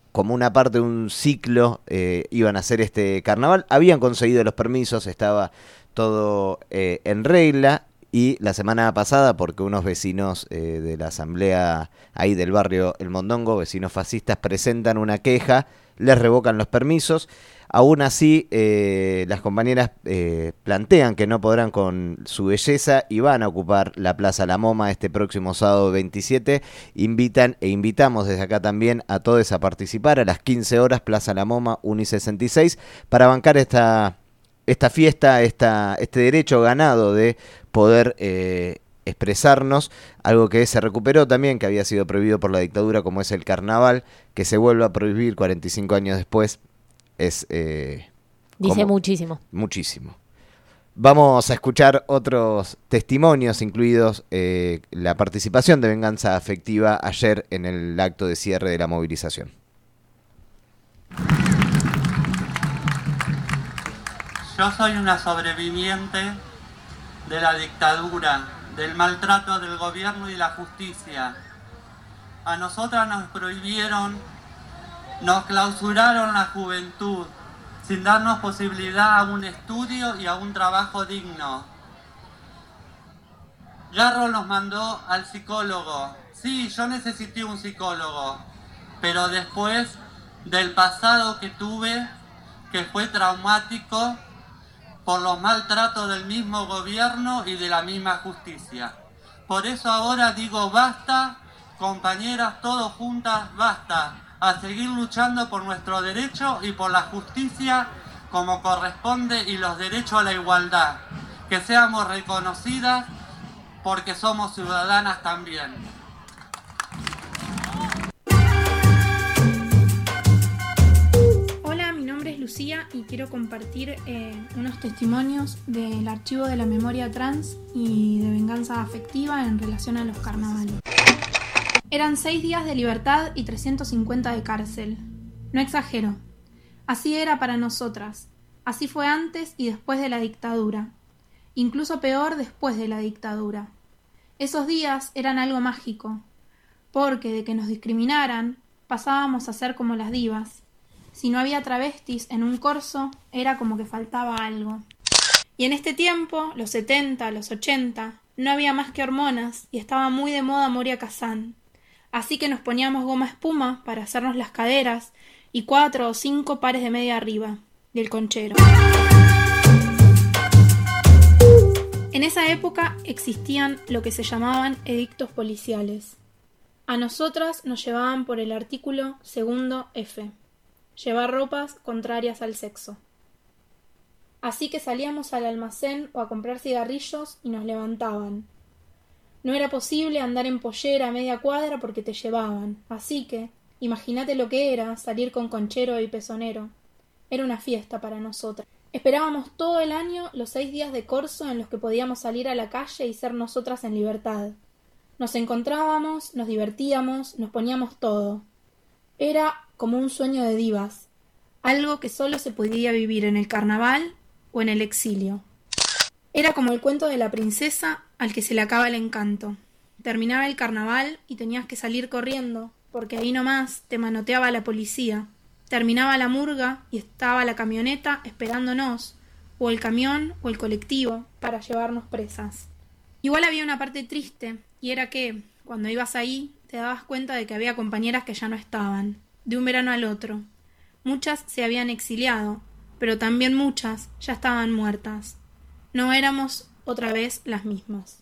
como una parte de un ciclo, iban a hacer este carnaval. Habían conseguido los permisos, estaba todo en regla. Y la semana pasada, porque unos vecinos de la asamblea ahí del barrio El Mondongo, vecinos fascistas, presentan una queja, les revocan los permisos. Aún así, las compañeras plantean que no podrán con su belleza y van a ocupar la Plaza La Moma este próximo sábado 27. Invitan e invitamos desde acá también a todos a participar a las 15 horas, Plaza La Moma, Uni 66, para bancar esta fiesta, este derecho ganado de poder expresarnos, algo que se recuperó también, que había sido prohibido por la dictadura, como es el carnaval, que se vuelve a prohibir 45 años después, es... dice muchísimo. Muchísimo. Vamos a escuchar otros testimonios, incluidos la participación de Venganza Afectiva ayer en el acto de cierre de la movilización. Yo soy una sobreviviente de la dictadura, del maltrato del gobierno y la justicia. A nosotras nos prohibieron, nos clausuraron la juventud, sin darnos posibilidad a un estudio y a un trabajo digno. Garro nos mandó al psicólogo. Sí, yo necesité un psicólogo, pero después del pasado que tuve, que fue traumático, por los maltratos del mismo gobierno y de la misma justicia. Por eso ahora digo basta, compañeras, todos juntas, basta, a seguir luchando por nuestro derecho y por la justicia como corresponde y los derechos a la igualdad, que seamos reconocidas porque somos ciudadanas también. Lucía y quiero compartir unos testimonios del Archivo de la Memoria Trans y de Venganza Afectiva en relación a los carnavales. Eran 6 días de libertad y 350 de cárcel. No exagero. Así era para nosotras. Así fue antes y después de la dictadura. Incluso peor después de la dictadura. Esos días eran algo mágico, porque de que nos discriminaran pasábamos a ser como las divas. Si no había travestis en un corso, era como que faltaba algo. Y en este tiempo, los 70, los 80, no había más que hormonas y estaba muy de moda Moria Kazan. Así que nos poníamos goma espuma para hacernos las caderas y 4 o 5 pares de media arriba, del conchero. En esa época existían lo que se llamaban edictos policiales. A nosotras nos llevaban por el artículo 2 F. Llevar ropas contrarias al sexo. Así que salíamos al almacén o a comprar cigarrillos y nos levantaban. No era posible andar en pollera a media cuadra porque te llevaban, así que, imagínate lo que era salir con conchero y pezonero. Era una fiesta para nosotras. Esperábamos todo el año los 6 días de corso en los que podíamos salir a la calle y ser nosotras en libertad. Nos encontrábamos, nos divertíamos, nos poníamos todo. Era como un sueño de divas, algo que solo se podía vivir en el carnaval o en el exilio. Era como el cuento de la princesa al que se le acaba el encanto. Terminaba el carnaval y tenías que salir corriendo, porque ahí nomás te manoteaba la policía. Terminaba la murga y estaba la camioneta esperándonos, o el camión o el colectivo, para llevarnos presas. Igual había una parte triste, y era que, cuando ibas ahí, te dabas cuenta de que había compañeras que ya no estaban, de un verano al otro. Muchas se habían exiliado, pero también muchas ya estaban muertas. No éramos otra vez las mismas.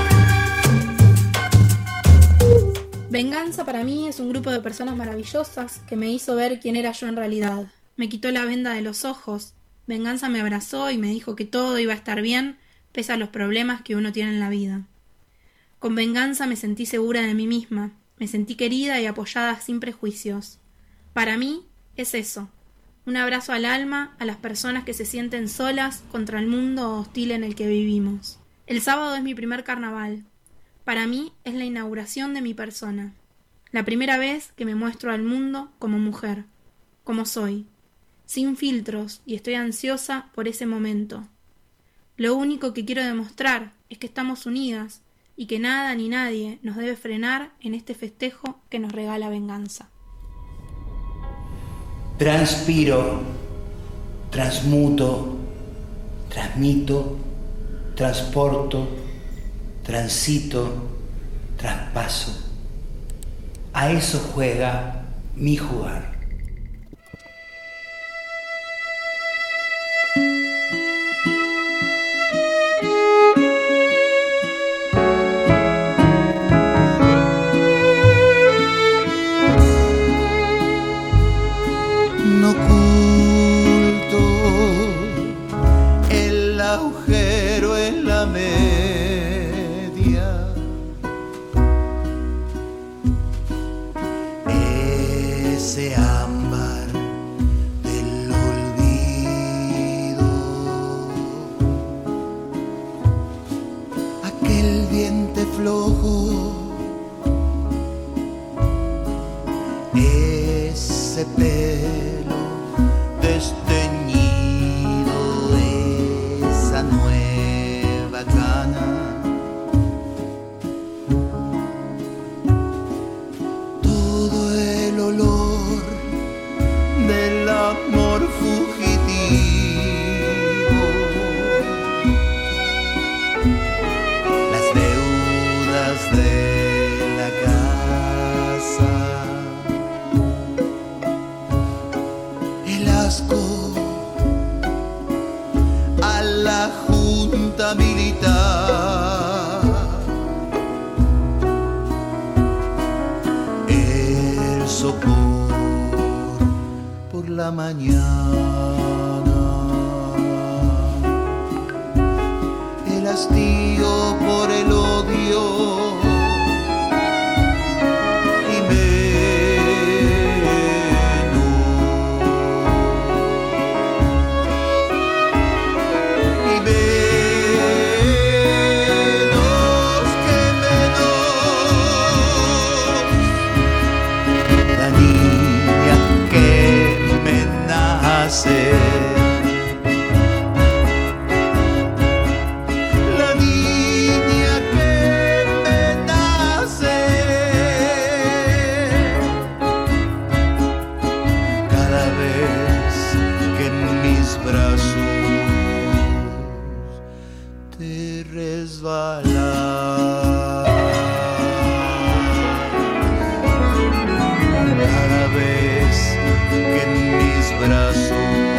Venganza para mí es un grupo de personas maravillosas que me hizo ver quién era yo en realidad. Me quitó la venda de los ojos. Venganza me abrazó y me dijo que todo iba a estar bien, pese a los problemas que uno tiene en la vida. Con Venganza me sentí segura de mí misma, me sentí querida y apoyada sin prejuicios. Para mí es eso, un abrazo al alma a las personas que se sienten solas contra el mundo hostil en el que vivimos. El sábado es mi primer carnaval. Para mí es la inauguración de mi persona, la primera vez que me muestro al mundo como mujer, como soy, sin filtros, y estoy ansiosa por ese momento. Lo único que quiero demostrar es que estamos unidas, y que nada ni nadie nos debe frenar en este festejo que nos regala Venganza. Transpiro, transmuto, transmito, transporto, transito, traspaso. A eso juega mi jugar. No oculto el agujero en la media, ese ámbar del olvido, aquel diente flojo, ese pelo desteñido, esa nueva cana, todo el olor del amor fugitivo, las deudas de la casa, el asco a la junta militar, el sopor por la mañana, el hastío por el odio y la niña que me nace, cada vez que en mis brazos te resbalas, cada vez que en mis brazos.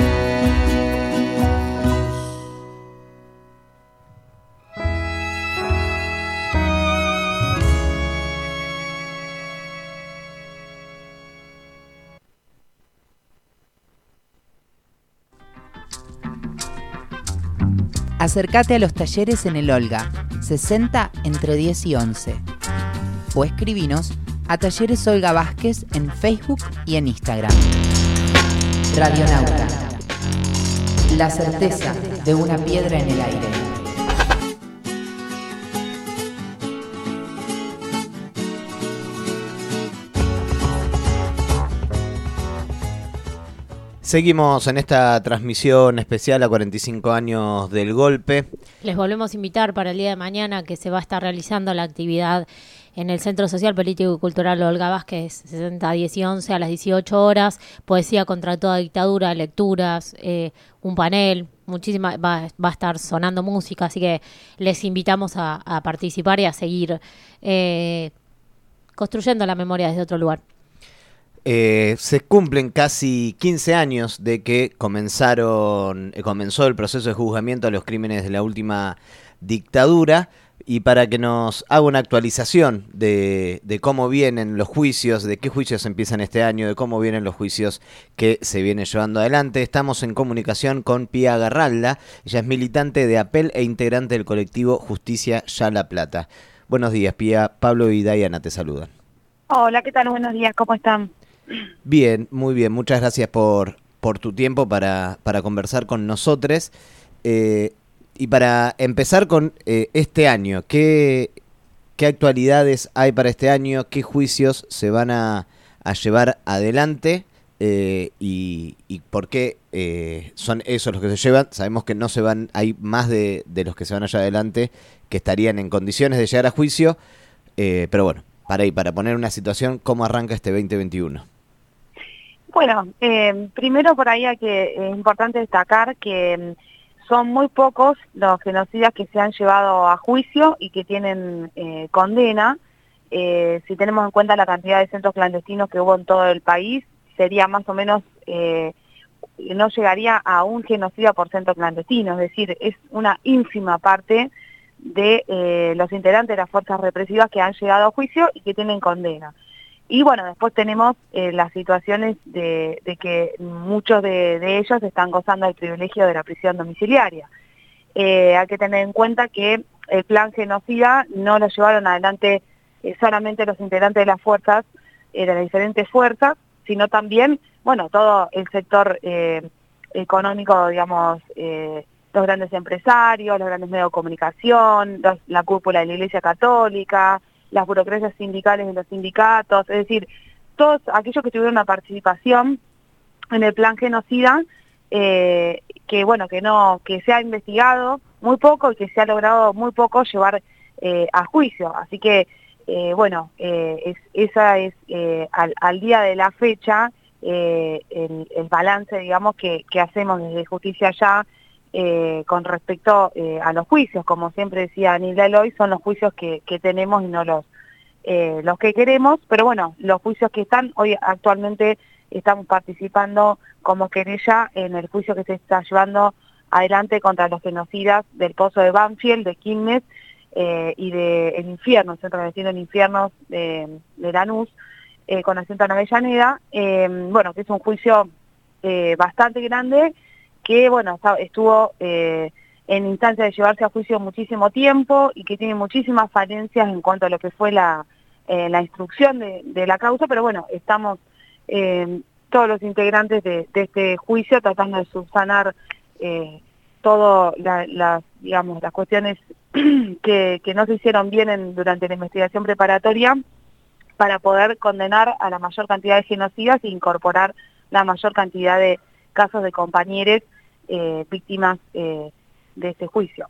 Acércate a los talleres en el Olga, 60 entre 10 y 11. O escribinos a Talleres Olga Vázquez en Facebook y en Instagram. Radionauta. La certeza de una piedra en el aire. Seguimos en esta transmisión especial a 45 años del golpe. Les volvemos a invitar para el día de mañana que se va a estar realizando la actividad en el Centro Social, Político y Cultural Olga Vázquez, 60, 10 y 11 a las 18 horas. Poesía contra toda dictadura, lecturas, un panel, muchísima, va a estar sonando música, así que les invitamos a participar y a seguir construyendo la memoria desde otro lugar. Se cumplen casi 15 años de que comenzó el proceso de juzgamiento a los crímenes de la última dictadura, y para que nos haga una actualización de cómo vienen los juicios, de qué juicios empiezan este año, de cómo vienen los juicios que se vienen llevando adelante, estamos en comunicación con Pía Garralda. Ella es militante de APEL e integrante del colectivo Justicia Ya La Plata. Buenos días, Pía. Pablo y Diana te saludan. Hola, ¿qué tal? Buenos días, ¿cómo están? Bien, muy bien. Muchas gracias por tu tiempo para conversar con nosotros. Y para empezar con este año, ¿qué actualidades hay para este año? ¿Qué juicios se van a llevar adelante? Y por qué son esos los que se llevan. Sabemos que no se van, hay más de los que se van allá adelante que estarían en condiciones de llegar a juicio. Pero bueno, para poner una situación, ¿cómo arranca este 2021? Bueno, primero por ahí es importante destacar que son muy pocos los genocidas que se han llevado a juicio y que tienen condena. Si tenemos en cuenta la cantidad de centros clandestinos que hubo en todo el país, sería más o menos, no llegaría a un genocida por centro clandestino, es decir, es una ínfima parte de los integrantes de las fuerzas represivas que han llegado a juicio y que tienen condena. Y bueno, después tenemos las situaciones de que muchos de ellos están gozando del privilegio de la prisión domiciliaria. Hay que tener en cuenta que el plan genocida no lo llevaron adelante solamente los integrantes de las fuerzas, de las diferentes fuerzas, sino también, bueno, todo el sector económico, digamos, los grandes empresarios, los grandes medios de comunicación, la cúpula de la Iglesia Católica, las burocracias sindicales de los sindicatos, es decir, todos aquellos que tuvieron una participación en el plan genocida, que bueno, que se ha investigado muy poco y que se ha logrado muy poco llevar a juicio. Así que, bueno, esa es al día de la fecha el balance, digamos, que hacemos desde Justicia Ya con respecto a los juicios. Como siempre decía Nilda Eloy, son los juicios que tenemos y no los que queremos, pero bueno, los juicios que están, hoy actualmente estamos participando como querella en el juicio que se está llevando adelante contra los genocidas del Pozo de Banfield, de Quilmes y de El Infierno, el Centro Clandestino del Infierno de Lanús, con asiento en Avellaneda, bueno, que es un juicio bastante grande, que bueno, estuvo en instancia de llevarse a juicio muchísimo tiempo y que tiene muchísimas falencias en cuanto a lo que fue la instrucción de la causa, pero bueno, estamos todos los integrantes de este juicio tratando de subsanar todas las cuestiones que no se hicieron bien durante la investigación preparatoria para poder condenar a la mayor cantidad de genocidas e incorporar la mayor cantidad de casos de compañeros víctimas de este juicio.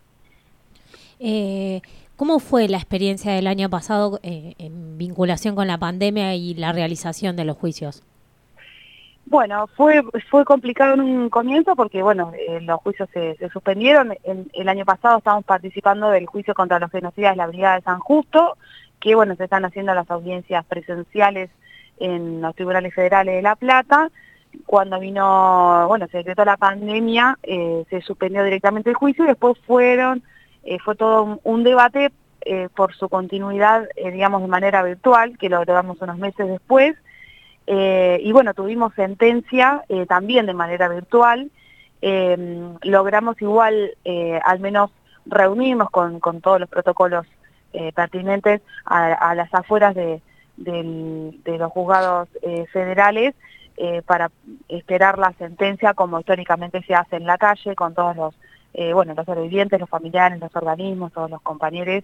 ¿Cómo fue la experiencia del año pasado en vinculación con la pandemia y la realización de los juicios? Bueno, fue complicado en un comienzo porque, bueno, los juicios se suspendieron. El año pasado estábamos participando del juicio contra los genocidas de la Brigada de San Justo, que, bueno, se están haciendo las audiencias presenciales en los tribunales federales de La Plata. Cuando se decretó la pandemia, se suspendió directamente el juicio y después fue todo un debate por su continuidad, digamos, de manera virtual, que lo logramos unos meses después. Y bueno, tuvimos sentencia también de manera virtual. Logramos igual al menos reunirnos con todos los protocolos pertinentes a las afueras de los juzgados federales para esperar la sentencia como históricamente se hace en la calle, con todos los sobrevivientes, los familiares, los organismos, todos los compañeros.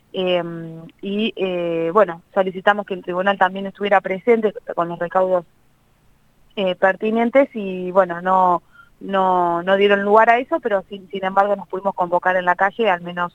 Bueno, solicitamos que el tribunal también estuviera presente con los recaudos pertinentes y bueno, no dieron lugar a eso, pero sin embargo nos pudimos convocar en la calle, al menos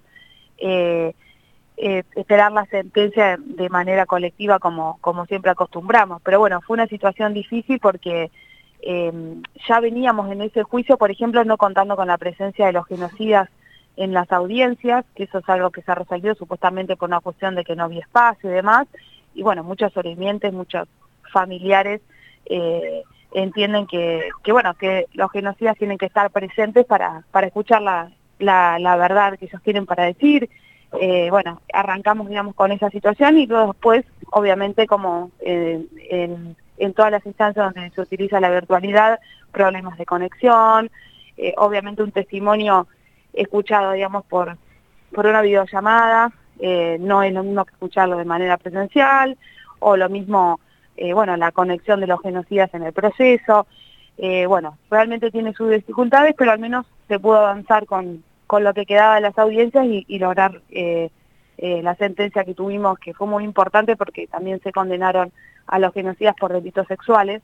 esperar la sentencia de manera colectiva como siempre acostumbramos. Pero bueno, fue una situación difícil porque ya veníamos en ese juicio, por ejemplo, no contando con la presencia de los genocidas en las audiencias, que eso es algo que se ha resolvido supuestamente por una cuestión de que no había espacio y demás, y bueno, muchos sobrevivientes, muchos familiares entienden que los genocidas tienen que estar presentes para escuchar la verdad que ellos tienen para decir. Bueno, arrancamos, digamos, con esa situación y luego después, obviamente, como en todas las instancias donde se utiliza la virtualidad, problemas de conexión, obviamente un testimonio escuchado, digamos, por una videollamada, no es lo mismo que escucharlo de manera presencial, o lo mismo, la conexión de los genocidas en el proceso. Realmente tiene sus dificultades, pero al menos se pudo avanzar con lo que quedaba de las audiencias y lograr la sentencia que tuvimos, que fue muy importante porque también se condenaron a los genocidas por delitos sexuales.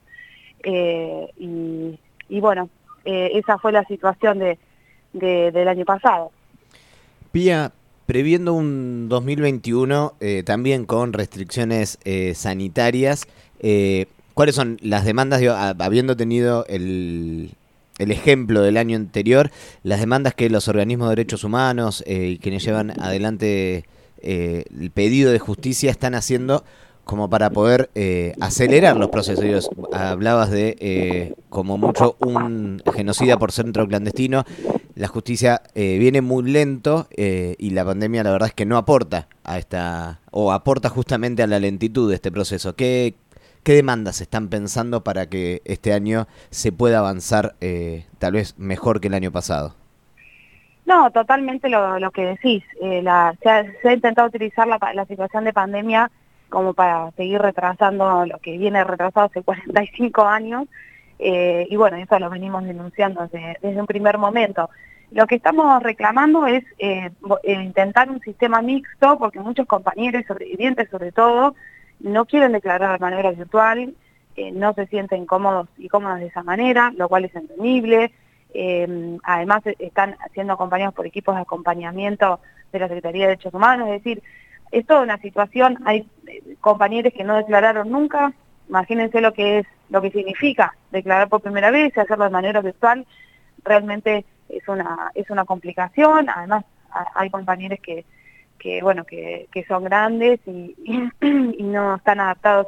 Esa fue la situación del año pasado. Pía, previendo un 2021 también con restricciones sanitarias, ¿cuáles son las demandas, habiendo tenido el ejemplo del año anterior, las demandas que los organismos de derechos humanos y quienes llevan adelante el pedido de justicia están haciendo como para poder acelerar los procesos? Hablabas de como mucho un genocida por centro clandestino. La justicia viene muy lento y la pandemia la verdad es que no aporta a aporta justamente a la lentitud de este proceso. ¿Qué demandas están pensando para que este año se pueda avanzar tal vez mejor que el año pasado? No, totalmente lo que decís. Se ha intentado utilizar la situación de pandemia como para seguir retrasando lo que viene retrasado hace 45 años, y bueno, eso lo venimos denunciando desde un primer momento. Lo que estamos reclamando es intentar un sistema mixto, porque muchos compañeros sobrevivientes, sobre todo, no quieren declarar de manera virtual, no se sienten cómodos y cómodas de esa manera, lo cual es entendible. Además están siendo acompañados por equipos de acompañamiento de la Secretaría de Derechos Humanos, es decir, es toda una situación. Hay compañeros que no declararon nunca, imagínense lo que significa declarar por primera vez y hacerlo de manera virtual. Realmente es una complicación. Además hay compañeros que son grandes y no están adaptados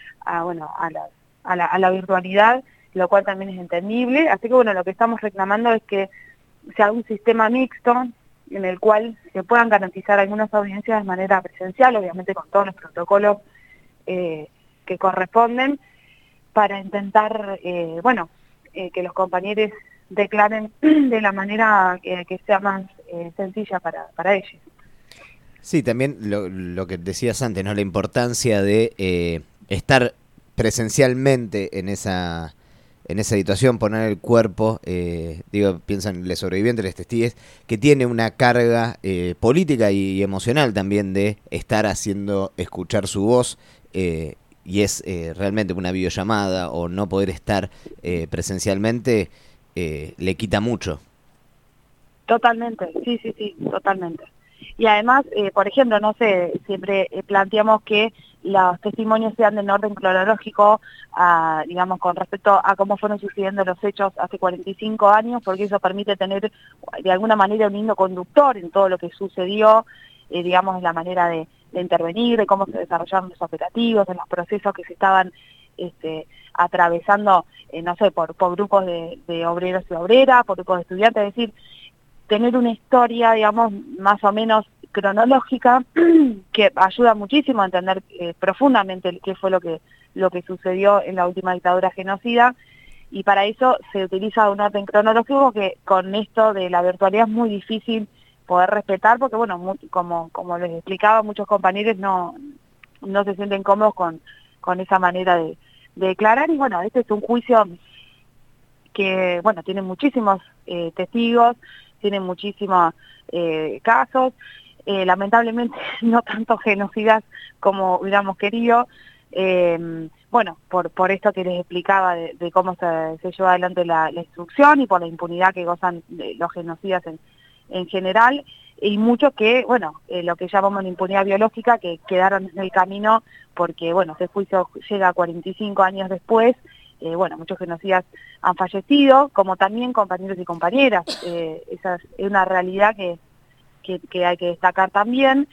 a la virtualidad, lo cual también es entendible. Así que bueno, lo que estamos reclamando es que se haga un sistema mixto en el cual se puedan garantizar algunas audiencias de manera presencial, obviamente con todos los protocolos que corresponden, para intentar que los compañeros declaren de la manera que sea más sencilla para ellos. Sí, también lo que decías antes, ¿no? La importancia de estar presencialmente en esa situación, poner el cuerpo, piensan los sobrevivientes, los testigos, que tiene una carga política y emocional también de estar haciendo escuchar su voz, y es realmente una videollamada o no poder estar presencialmente, le quita mucho. Totalmente, sí, totalmente. Y además, por ejemplo, no sé, siempre planteamos que los testimonios sean de orden cronológico, digamos, con respecto a cómo fueron sucediendo los hechos hace 45 años, porque eso permite tener de alguna manera un hilo conductor en todo lo que sucedió, digamos, la manera de intervenir, de cómo se desarrollaron los operativos, en los procesos que se estaban atravesando, no sé, por grupos de obreros y obreras, por grupos de estudiantes, es decir, tener una historia, digamos, más o menos cronológica, que ayuda muchísimo a entender profundamente qué fue lo que sucedió en la última dictadura genocida, y para eso se utiliza un orden cronológico que con esto de la virtualidad es muy difícil poder respetar, porque bueno, como les explicaba, muchos compañeros no se sienten cómodos con esa manera de declarar, y bueno, este es un juicio que, bueno, tiene muchísimos testigos, tiene muchísimos casos, lamentablemente no tantos genocidas como hubiéramos querido, por esto que les explicaba de cómo se lleva adelante la instrucción y por la impunidad que gozan los genocidas en general, y muchos que, lo que llamamos la impunidad biológica, que quedaron en el camino porque, este juicio llega 45 años después. Muchos genocidas han fallecido, como también compañeros y compañeras. Esa es una realidad que hay que destacar también.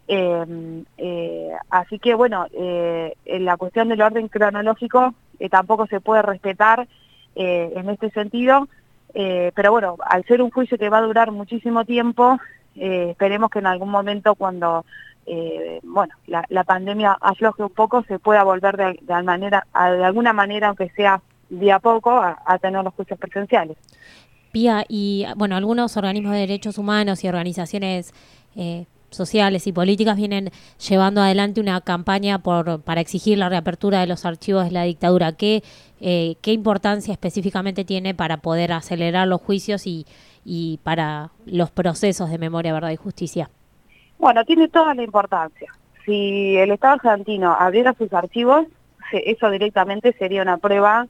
Así que, en la cuestión del orden cronológico tampoco se puede respetar en este sentido, pero al ser un juicio que va a durar muchísimo tiempo, esperemos que en algún momento, cuando la pandemia afloje un poco, se pueda volver de alguna manera, aunque sea de a poco, a tener los juicios presenciales. Pía, y algunos organismos de derechos humanos y organizaciones sociales y políticas vienen llevando adelante una campaña para exigir la reapertura de los archivos de la dictadura. ¿Qué importancia específicamente tiene para poder acelerar los juicios y para los procesos de memoria, verdad y justicia? Bueno, tiene toda la importancia. Si el Estado argentino abriera sus archivos, eso directamente sería una prueba,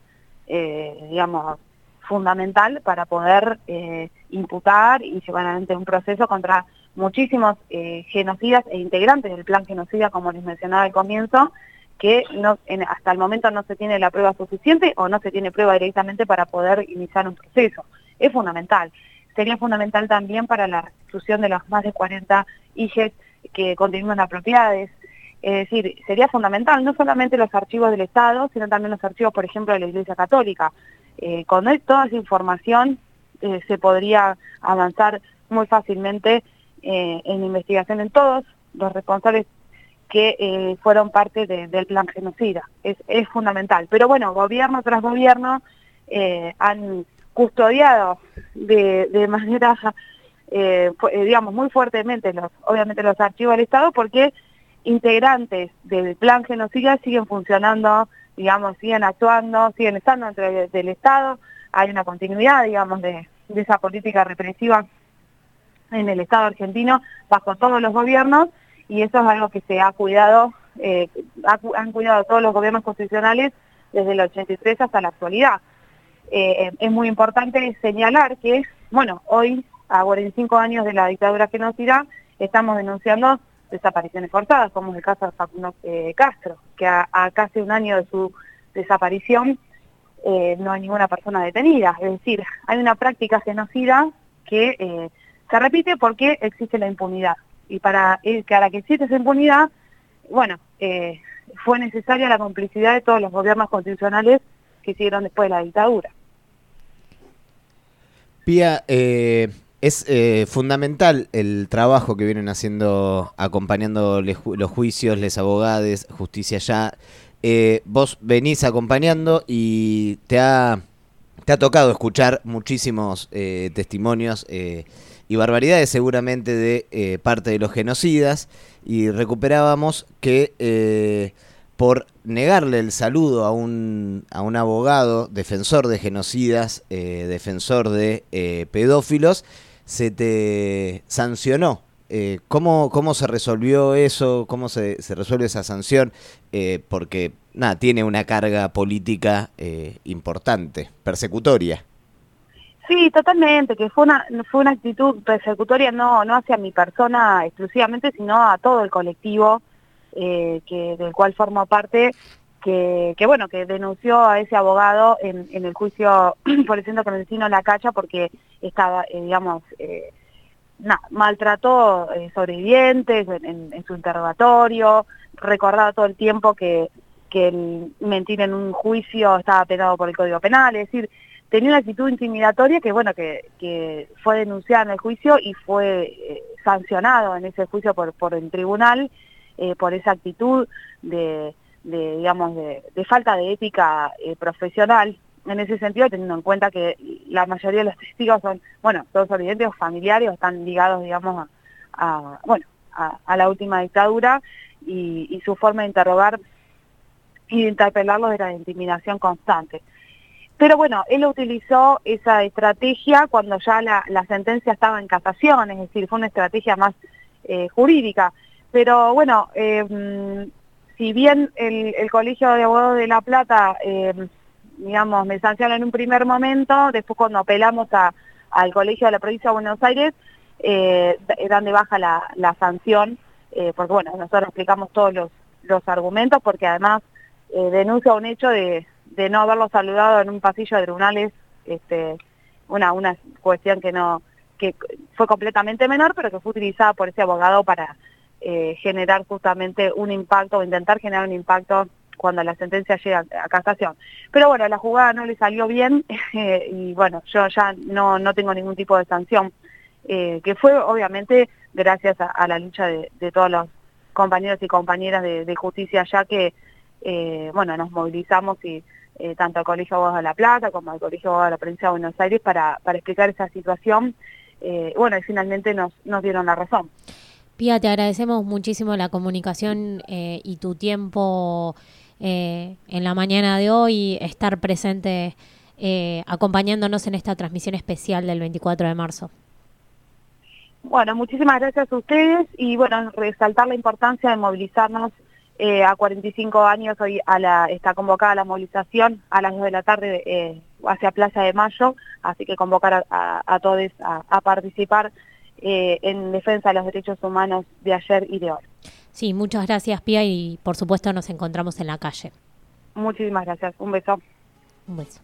fundamental para poder imputar y llevar adelante un proceso contra muchísimos genocidas e integrantes del plan genocida, como les mencionaba al comienzo, que hasta el momento no se tiene la prueba suficiente o no se tiene prueba directamente para poder iniciar un proceso. Es fundamental. Sería fundamental también para la restitución de los más de 40 IGES que continúan apropiadas. Es decir, sería fundamental no solamente los archivos del Estado, sino también los archivos, por ejemplo, de la Iglesia Católica. Con toda esa información se podría avanzar muy fácilmente en investigación en todos los responsables que fueron parte del plan genocida. Es fundamental. Pero bueno, gobierno tras gobierno han custodiado de manera, digamos, muy fuertemente, obviamente los archivos del Estado, porque integrantes del plan genocida siguen funcionando, digamos, siguen actuando, siguen estando dentro del Estado. Hay una continuidad, digamos, de esa política represiva en el Estado argentino bajo todos los gobiernos, y eso es algo que se ha cuidado, han cuidado todos los gobiernos constitucionales desde el 83 hasta la actualidad. Es muy importante señalar que, bueno, hoy, a 45 años de la dictadura genocida, estamos denunciando desapariciones forzadas, como es el caso de Facundo Castro, que a casi un año de su desaparición no hay ninguna persona detenida. Es decir, hay una práctica genocida que se repite porque existe la impunidad. Y para que existe esa impunidad, bueno, fue necesaria la complicidad de todos los gobiernos constitucionales que siguieron después de la dictadura. Pía, es fundamental el trabajo que vienen haciendo, acompañando los juicios, les abogados, Justicia Ya. Vos venís acompañando y te ha tocado escuchar muchísimos testimonios y barbaridades seguramente de parte de los genocidas, y recuperábamos que por negarle el saludo a un abogado, defensor de genocidas, defensor de pedófilos, se te sancionó. ¿Cómo se resolvió eso? ¿Cómo se resuelve esa sanción? Porque nada, tiene una carga política importante, persecutoria. Sí, totalmente, que fue una actitud persecutoria no hacia mi persona exclusivamente, sino a todo el colectivo del cual formo parte, que denunció a ese abogado en el juicio por el centro clandestino La Cacha, porque estaba, maltrató sobrevivientes en su interrogatorio, recordaba todo el tiempo que el mentir en un juicio estaba penado por el Código Penal. Es decir, tenía una actitud intimidatoria que fue denunciada en el juicio y fue sancionado en ese juicio por el tribunal por esa actitud de falta de ética profesional. En ese sentido, teniendo en cuenta que la mayoría de los testigos son sobrevivientes o familiares, o están ligados, digamos, a la última dictadura, y su forma de interrogar y de interpelarlos era de intimidación constante. Pero bueno, él utilizó esa estrategia cuando ya la sentencia estaba en casación, es decir, fue una estrategia más jurídica. Pero bueno, si bien el Colegio de Abogados de La Plata, me sancionó en un primer momento, después cuando apelamos al Colegio de la Provincia de Buenos Aires, dan de baja la sanción, porque bueno, nosotros explicamos todos los argumentos, porque además denuncia un hecho de no haberlo saludado en un pasillo de tribunales, una cuestión que fue completamente menor, pero que fue utilizada por ese abogado para generar justamente un impacto, o intentar generar un impacto cuando la sentencia llega a casación. Pero bueno, la jugada no le salió bien y bueno, yo ya no tengo ningún tipo de sanción, que fue obviamente gracias a la lucha de todos los compañeros y compañeras de Justicia Ya, que nos movilizamos, y tanto al Colegio de Abogados de La Plata como al Colegio de Abogados de la Provincia de Buenos Aires para explicar esa situación, y finalmente nos dieron la razón. Pía, te agradecemos muchísimo la comunicación y tu tiempo en la mañana de hoy, estar presente acompañándonos en esta transmisión especial del 24 de marzo. Bueno, muchísimas gracias a ustedes, y bueno, resaltar la importancia de movilizarnos a 45 años. Hoy está convocada la movilización a las 2 de la tarde hacia Plaza de Mayo, así que convocar a todos a participar en defensa de los derechos humanos de ayer y de hoy. Sí, muchas gracias, Pía, y por supuesto nos encontramos en la calle. Muchísimas gracias. Un beso. Un beso.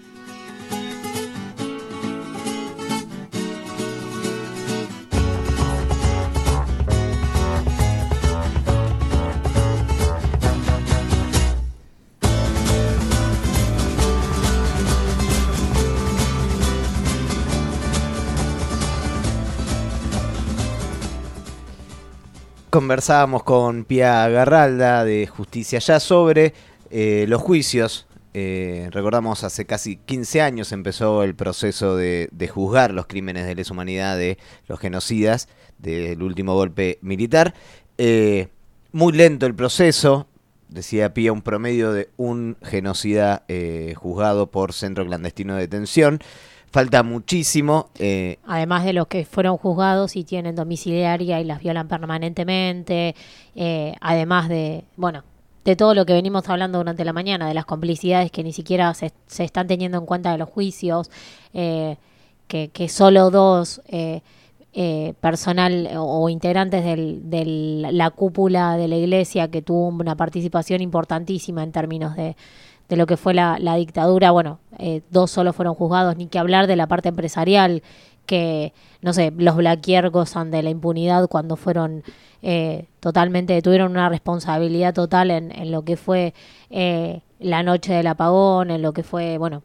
Conversábamos con Pía Garralda de Justicia Ya sobre los juicios. Recordamos, hace casi 15 años empezó el proceso de juzgar los crímenes de lesa humanidad de los genocidas del último golpe militar. Muy lento el proceso, decía Pía, un promedio de un genocida juzgado por centro clandestino de detención. Falta muchísimo. Además de los que fueron juzgados y tienen domiciliaria y las violan permanentemente, además de, bueno, de todo lo que venimos hablando durante la mañana, de las complicidades que ni siquiera se están teniendo en cuenta de los juicios, que solo dos personal o integrantes de la cúpula de la iglesia, que tuvo una participación importantísima en términos de lo que fue la dictadura, bueno, dos solo fueron juzgados, ni que hablar de la parte empresarial, que, no sé, los Blaquier gozan de la impunidad cuando fueron tuvieron una responsabilidad total en lo que fue la noche del apagón, en lo que fue, bueno,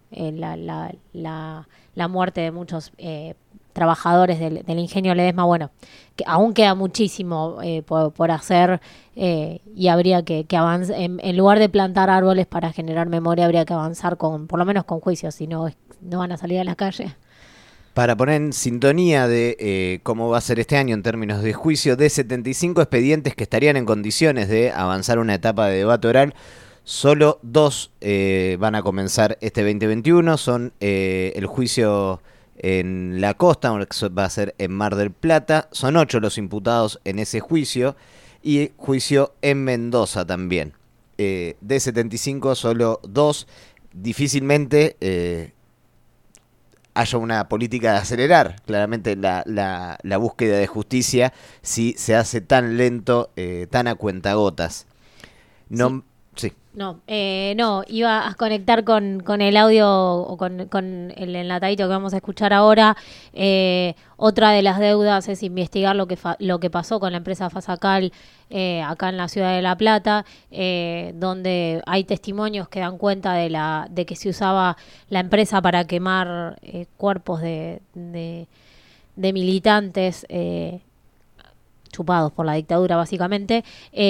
la muerte de muchos trabajadores del ingenio Ledesma. Bueno, que aún queda muchísimo por hacer, y habría que avanzar, en lugar de plantar árboles para generar memoria, habría que avanzar por lo menos con juicios, si no van a salir a la calle. Para poner en sintonía de cómo va a ser este año en términos de juicio, de 75 expedientes que estarían en condiciones de avanzar una etapa de debate oral, solo 2 van a comenzar este 2021. Son el juicio en la costa, que va a ser en Mar del Plata. Son 8 los imputados en ese juicio, y juicio en Mendoza también. De 75, solo 2. Difícilmente haya una política de acelerar claramente la búsqueda de justicia si se hace tan lento, tan a cuentagotas. No, sí. No, iba a conectar con el audio o con el enlatadito que vamos a escuchar ahora. Otra de las deudas es investigar lo que pasó con la empresa Fasacal acá en la ciudad de La Plata, donde hay testimonios que dan cuenta de que se usaba la empresa para quemar cuerpos de militantes chupados por la dictadura, básicamente.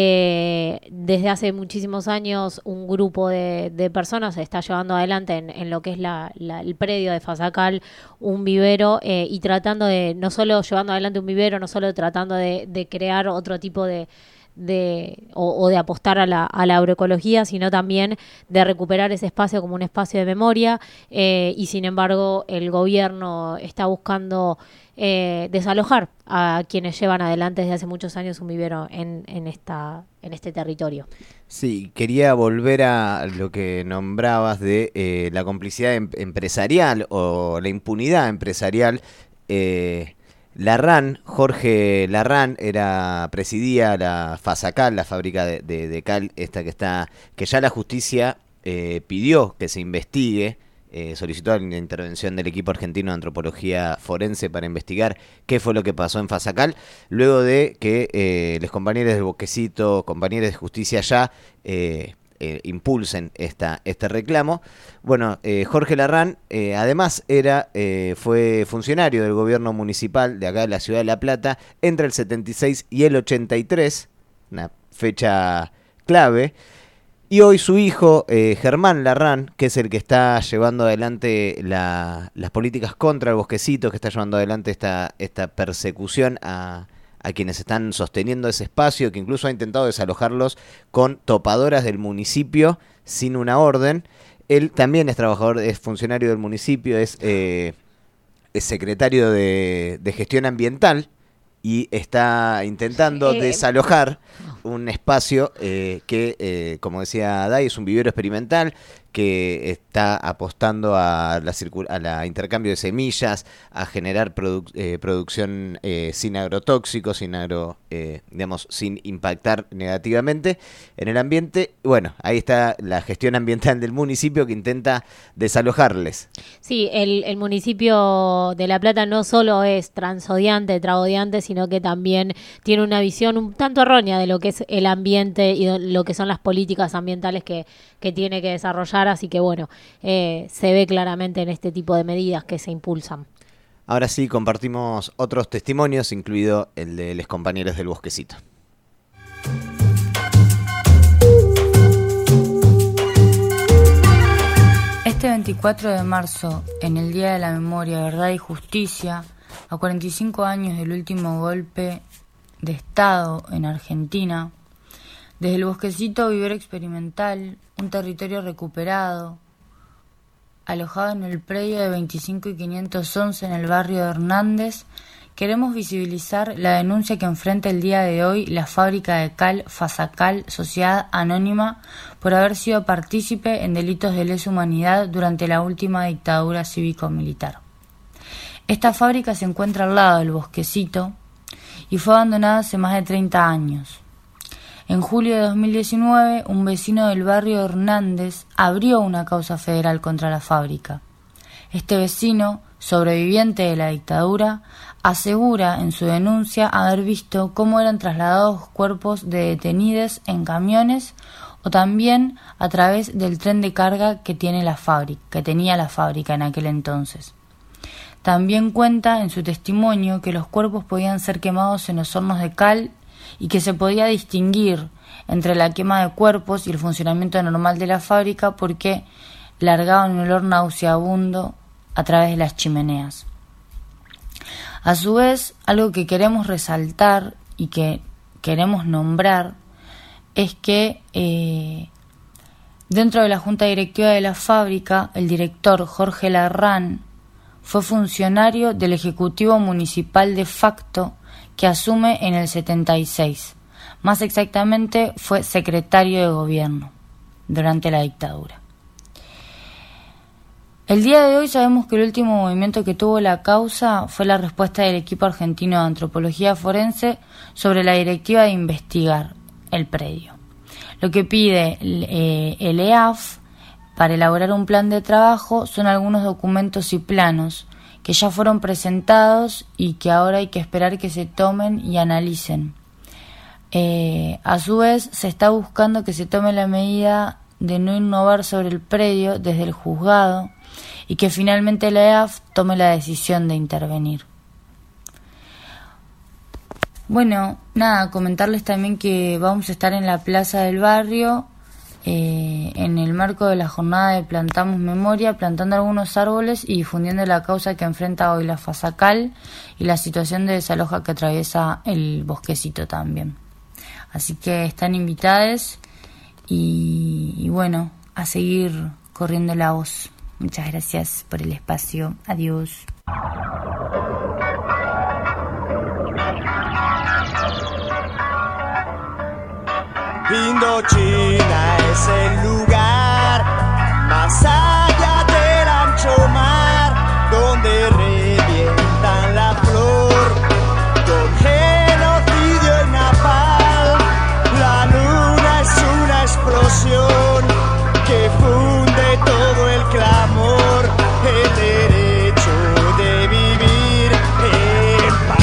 Desde hace muchísimos años un grupo de personas se está llevando adelante en lo que es el predio de Fasacal un vivero, y tratando de, no solo llevando adelante un vivero, no solo tratando de crear otro tipo de apostar a la agroecología, sino también de recuperar ese espacio como un espacio de memoria, y sin embargo el gobierno está buscando desalojar a quienes llevan adelante desde hace muchos años un vivero en este territorio. Sí, quería volver a lo que nombrabas de la complicidad empresarial o la impunidad empresarial. Larrán, Jorge Larrán, presidía la Fasacal, la fábrica de cal, esta que ya la justicia pidió que se investigue. Solicitó la intervención del equipo argentino de antropología forense para investigar qué fue lo que pasó en Fasacal, luego de que los compañeros de Boquecito, compañeros de Justicia Ya, impulsen este reclamo. Bueno, Jorge Larrán además fue funcionario del gobierno municipal de acá de la ciudad de La Plata entre el 76 y el 83, una fecha clave. Y hoy su hijo, Germán Larrán, que es el que está llevando adelante las políticas contra el Bosquecito, que está llevando adelante esta persecución a quienes están sosteniendo ese espacio, que incluso ha intentado desalojarlos con topadoras del municipio sin una orden. Él también es trabajador, es funcionario del municipio, es secretario de gestión ambiental, y está intentando desalojar un espacio que, como decía Day, es un vivero experimental que está apostando a la intercambio de semillas, a generar producción sin agrotóxicos, sin impactar negativamente en el ambiente. Bueno, ahí está la gestión ambiental del municipio que intenta desalojarles. Sí, el municipio de La Plata no solo es transodiante, tragodiante, sino que también tiene una visión un tanto errónea de lo que es el ambiente y lo que son las políticas ambientales que tiene que desarrollar, así que bueno, se ve claramente en este tipo de medidas que se impulsan. Ahora sí, compartimos otros testimonios, incluido el de los compañeros del Bosquecito. Este 24 de marzo, en el Día de la Memoria, Verdad y Justicia, a 45 años del último golpe de Estado en Argentina, desde el Bosquecito Vivero Experimental, un territorio recuperado, alojado en el predio de 25 y 511 en el barrio de Hernández, queremos visibilizar la denuncia que enfrenta el día de hoy la fábrica de cal Fasacal, Sociedad Anónima, por haber sido partícipe en delitos de lesa humanidad durante la última dictadura cívico-militar. Esta fábrica se encuentra al lado del Bosquecito y fue abandonada hace más de 30 años. En julio de 2019, un vecino del barrio Hernández abrió una causa federal contra la fábrica. Este vecino, sobreviviente de la dictadura, asegura en su denuncia haber visto cómo eran trasladados cuerpos de detenidos en camiones o también a través del tren de carga que tenía la fábrica en aquel entonces. También cuenta en su testimonio que los cuerpos podían ser quemados en los hornos de cal y que se podía distinguir entre la quema de cuerpos y el funcionamiento normal de la fábrica porque largaban un olor nauseabundo a través de las chimeneas. A su vez, algo que queremos resaltar y que queremos nombrar es que dentro de la junta directiva de la fábrica, el director Jorge Larrán fue funcionario del Ejecutivo Municipal de facto que asume en el 76. Más exactamente, fue secretario de gobierno durante la dictadura. El día de hoy sabemos que el último movimiento que tuvo la causa fue la respuesta del equipo argentino de antropología forense sobre la directiva de investigar el predio. Lo que pide el EAF para elaborar un plan de trabajo son algunos documentos y planos que ya fueron presentados y que ahora hay que esperar que se tomen y analicen. A su vez, se está buscando que se tome la medida de no innovar sobre el predio desde el juzgado y que finalmente la EAF tome la decisión de intervenir. Bueno, nada, comentarles también que vamos a estar en la plaza del barrio en el marco de la jornada de Plantamos Memoria, plantando algunos árboles y difundiendo la causa que enfrenta hoy la Fasacal y la situación de desalojo que atraviesa el Bosquecito también. Así que están invitadas y bueno, a seguir corriendo la voz. Muchas gracias por el espacio. Adiós. Indochina es el lugar más allá del ancho mar donde revientan la flor con genocidio y napalm. La luna es una explosión que funde todo el clamor, el derecho de vivir en paz.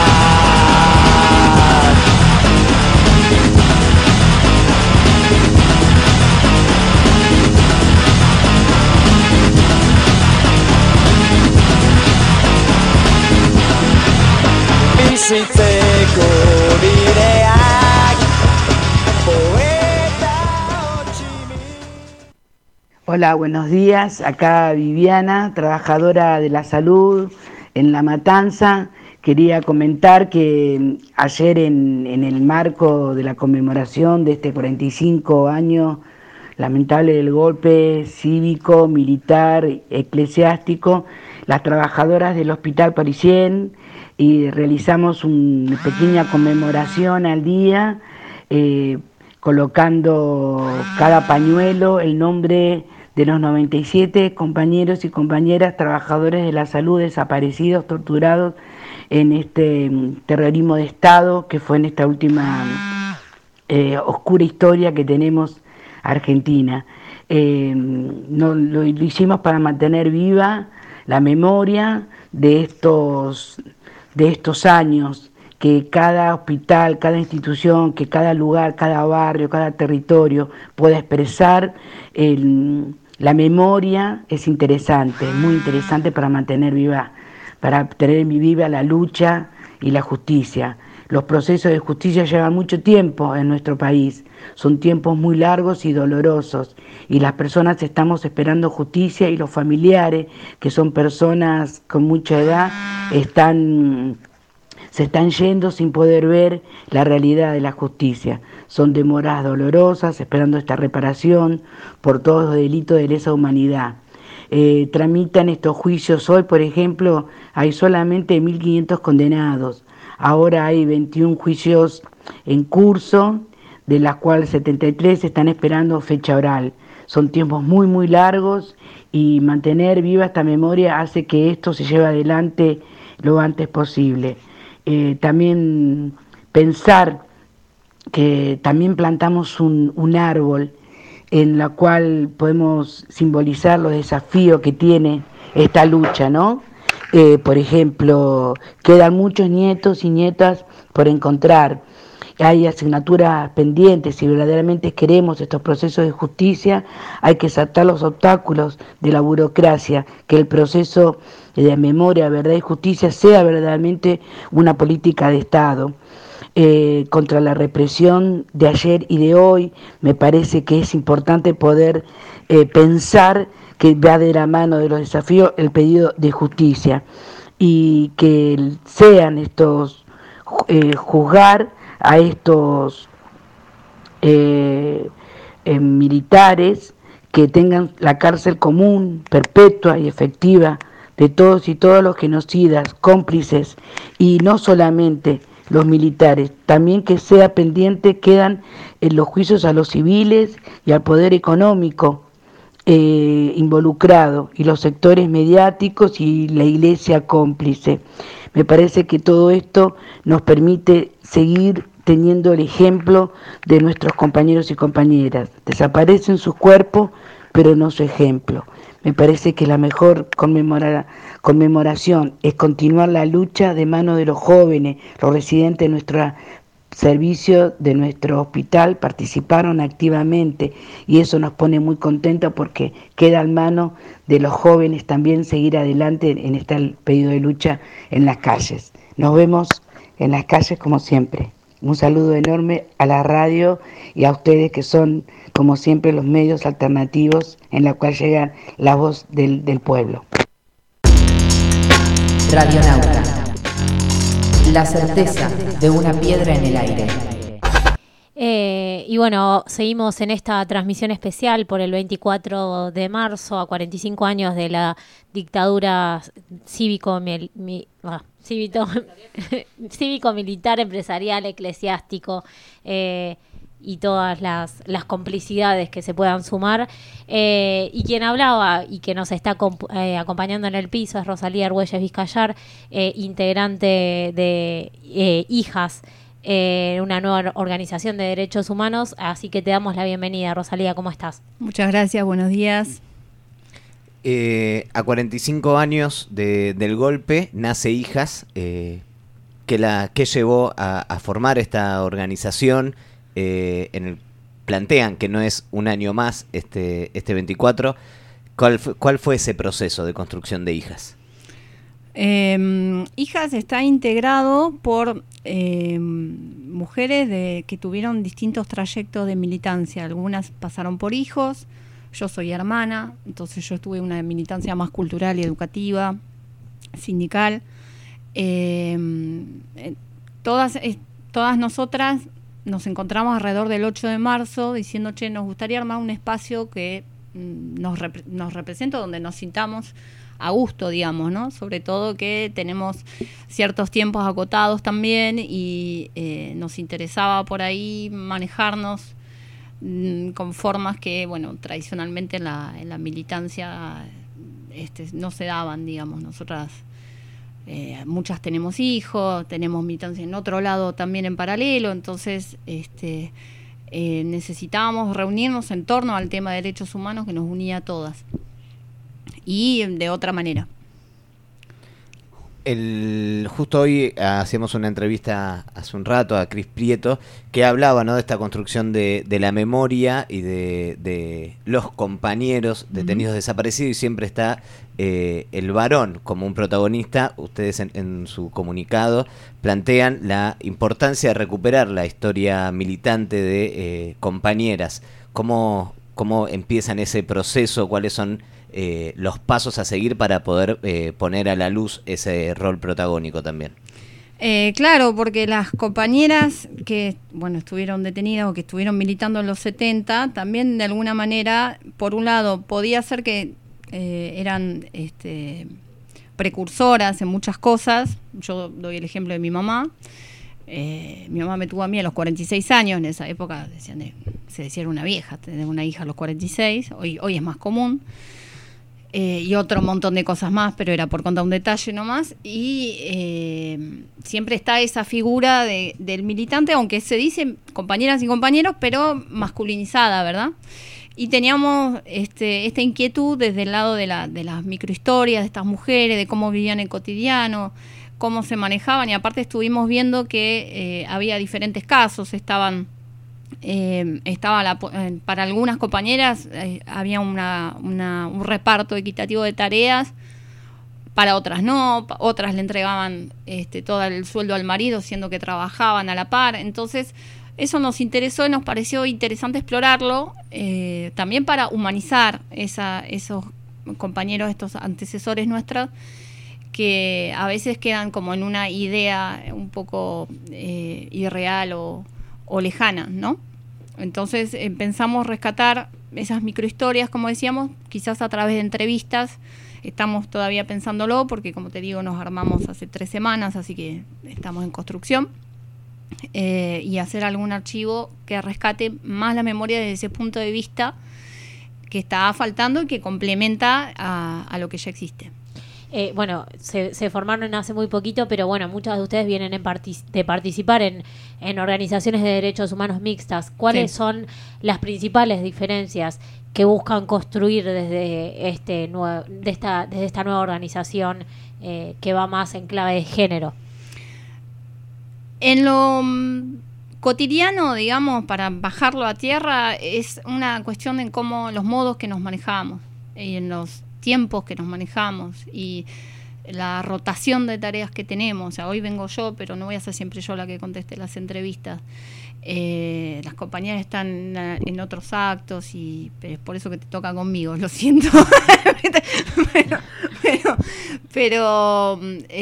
Bizitzeko bideak, poeta Hola, buenos días. Acá Viviana, trabajadora de la salud en La Matanza. Quería comentar que ayer en el marco de la conmemoración de este 45 años lamentable del golpe cívico, militar, eclesiástico, las trabajadoras del Hospital Parisien y realizamos una pequeña conmemoración al día, colocando cada pañuelo el nombre de los 97 compañeros y compañeras trabajadores de la salud desaparecidos, torturados en este terrorismo de Estado que fue en esta última oscura historia que tenemos Argentina. Lo hicimos para mantener viva la memoria de estos años, que cada hospital, cada institución, que cada lugar, cada barrio, cada territorio pueda expresar la memoria. Es interesante, muy interesante para mantener viva la lucha y la justicia. Los procesos de justicia llevan mucho tiempo en nuestro país, son tiempos muy largos y dolorosos, y las personas estamos esperando justicia, y los familiares, que son personas con mucha edad, se están yendo sin poder ver la realidad de la justicia. Son demoras dolorosas, esperando esta reparación por todos los delitos de lesa humanidad. Tramitan estos juicios hoy, por ejemplo, hay solamente 1.500 condenados. Ahora hay 21 juicios en curso, de las cuales 73 están esperando fecha oral. Son tiempos muy, muy largos, y mantener viva esta memoria hace que esto se lleve adelante lo antes posible. También pensar que también plantamos un árbol en la cual podemos simbolizar los desafíos que tiene esta lucha, ¿no? Por ejemplo, quedan muchos nietos y nietas por encontrar. Hay asignaturas pendientes. Si verdaderamente queremos estos procesos de justicia, hay que saltar los obstáculos de la burocracia, que el proceso de memoria, verdad y justicia sea verdaderamente una política de Estado. Contra la represión de ayer y de hoy, me parece que es importante poder pensar que va de la mano de los desafíos el pedido de justicia, y que sean estos juzgar a estos militares, que tengan la cárcel común, perpetua y efectiva de todos y todas los genocidas, cómplices, y no solamente los militares, también que sea pendiente quedan en los juicios a los civiles y al poder económico involucrado, y los sectores mediáticos y la iglesia cómplice. Me parece que todo esto nos permite seguir teniendo el ejemplo de nuestros compañeros y compañeras. Desaparecen sus cuerpos, pero no su ejemplo. Me parece que la mejor conmemoración es continuar la lucha de mano de los jóvenes. Los residentes de nuestro servicio, de nuestro hospital, participaron activamente, y eso nos pone muy contentos, porque queda en mano de los jóvenes también seguir adelante en este pedido de lucha en las calles. Nos vemos en las calles como siempre. Un saludo enorme a la radio y a ustedes, que son, como siempre, los medios alternativos en la cual llega la voz del pueblo. Radionauta. La certeza de una piedra en el aire. Y bueno, seguimos en esta transmisión especial por el 24 de marzo, a 45 años de la dictadura cívico-militar, empresarial, eclesiástico, y todas las complicidades que se puedan sumar. Y quien hablaba y que nos está acompañando en el piso es Rosalía Argüelles Vizcayar, integrante de Hijas, una nueva organización de derechos humanos. Así que te damos la bienvenida, Rosalía. ¿Cómo estás? Muchas gracias, buenos días. A 45 años del golpe nace Hijas, que llevó a formar esta organización. Plantean que no es un año más este 24. ¿Cuál fue ese proceso de construcción de Hijas? Hijas está integrado por mujeres que tuvieron distintos trayectos de militancia. Algunas pasaron por hijos. Yo soy hermana, entonces yo tuve una militancia más cultural y educativa, sindical. Todas nosotras nos encontramos alrededor del 8 de marzo diciendo, nos gustaría armar un espacio que nos represente, donde nos sintamos a gusto, digamos, ¿no? Sobre todo que tenemos ciertos tiempos acotados también, y nos interesaba por ahí manejarnos con formas que, bueno, tradicionalmente en la militancia no se daban, digamos. Nosotras muchas tenemos hijos, tenemos militancia en otro lado también en paralelo, entonces necesitábamos reunirnos en torno al tema de derechos humanos que nos unía a todas y de otra manera. Justo hoy hacíamos una entrevista hace un rato a Cris Prieto que hablaba, ¿no?, de esta construcción de la memoria y de los compañeros detenidos desaparecidos, y siempre está el varón como un protagonista. Ustedes en su comunicado plantean la importancia de recuperar la historia militante de compañeras. ¿Cómo empiezan ese proceso? ¿Cuáles son los pasos a seguir para poder poner a la luz ese rol protagónico también? Claro, porque las compañeras que, bueno, estuvieron detenidas o que estuvieron militando en los 70, también de alguna manera, por un lado, podía ser que eran precursoras en muchas cosas. Yo doy el ejemplo de mi mamá. Mi mamá me tuvo a mí a los 46 años. En esa época se decía era una vieja tener una hija a los 46. Hoy es más común. Y otro montón de cosas más, pero era por contar un detalle nomás. Y siempre está esa figura del militante, aunque se dice compañeras y compañeros, pero masculinizada, ¿verdad? Y teníamos esta inquietud desde el lado de las microhistorias de estas mujeres, de cómo vivían el cotidiano, cómo se manejaban, y aparte estuvimos viendo que había diferentes casos. Para algunas compañeras había un reparto equitativo de tareas, para otras no, otras le entregaban todo el sueldo al marido, siendo que trabajaban a la par. Entonces eso nos interesó y nos pareció interesante explorarlo, también para humanizar esos compañeros, estos antecesores nuestros, que a veces quedan como en una idea un poco irreal o lejana, ¿no? Entonces pensamos rescatar esas microhistorias, como decíamos, quizás a través de entrevistas. Estamos todavía pensándolo porque, como te digo, nos armamos hace 3 semanas, así que estamos en construcción. Y hacer algún archivo que rescate más la memoria desde ese punto de vista que está faltando y que complementa a lo que ya existe. Bueno, se formaron hace muy poquito, pero bueno, muchas de ustedes vienen de participar en organizaciones de derechos humanos mixtas. ¿Cuáles son las principales diferencias que buscan construir desde esta nueva organización que va más en clave de género? En lo cotidiano, digamos, para bajarlo a tierra, es una cuestión en cómo los modos que nos manejamos y en los tiempos que nos manejamos y la rotación de tareas que tenemos. O sea, hoy vengo yo, pero no voy a ser siempre yo la que conteste las entrevistas. Las compañeras están en otros actos pero es por eso que te toca conmigo, lo siento. pero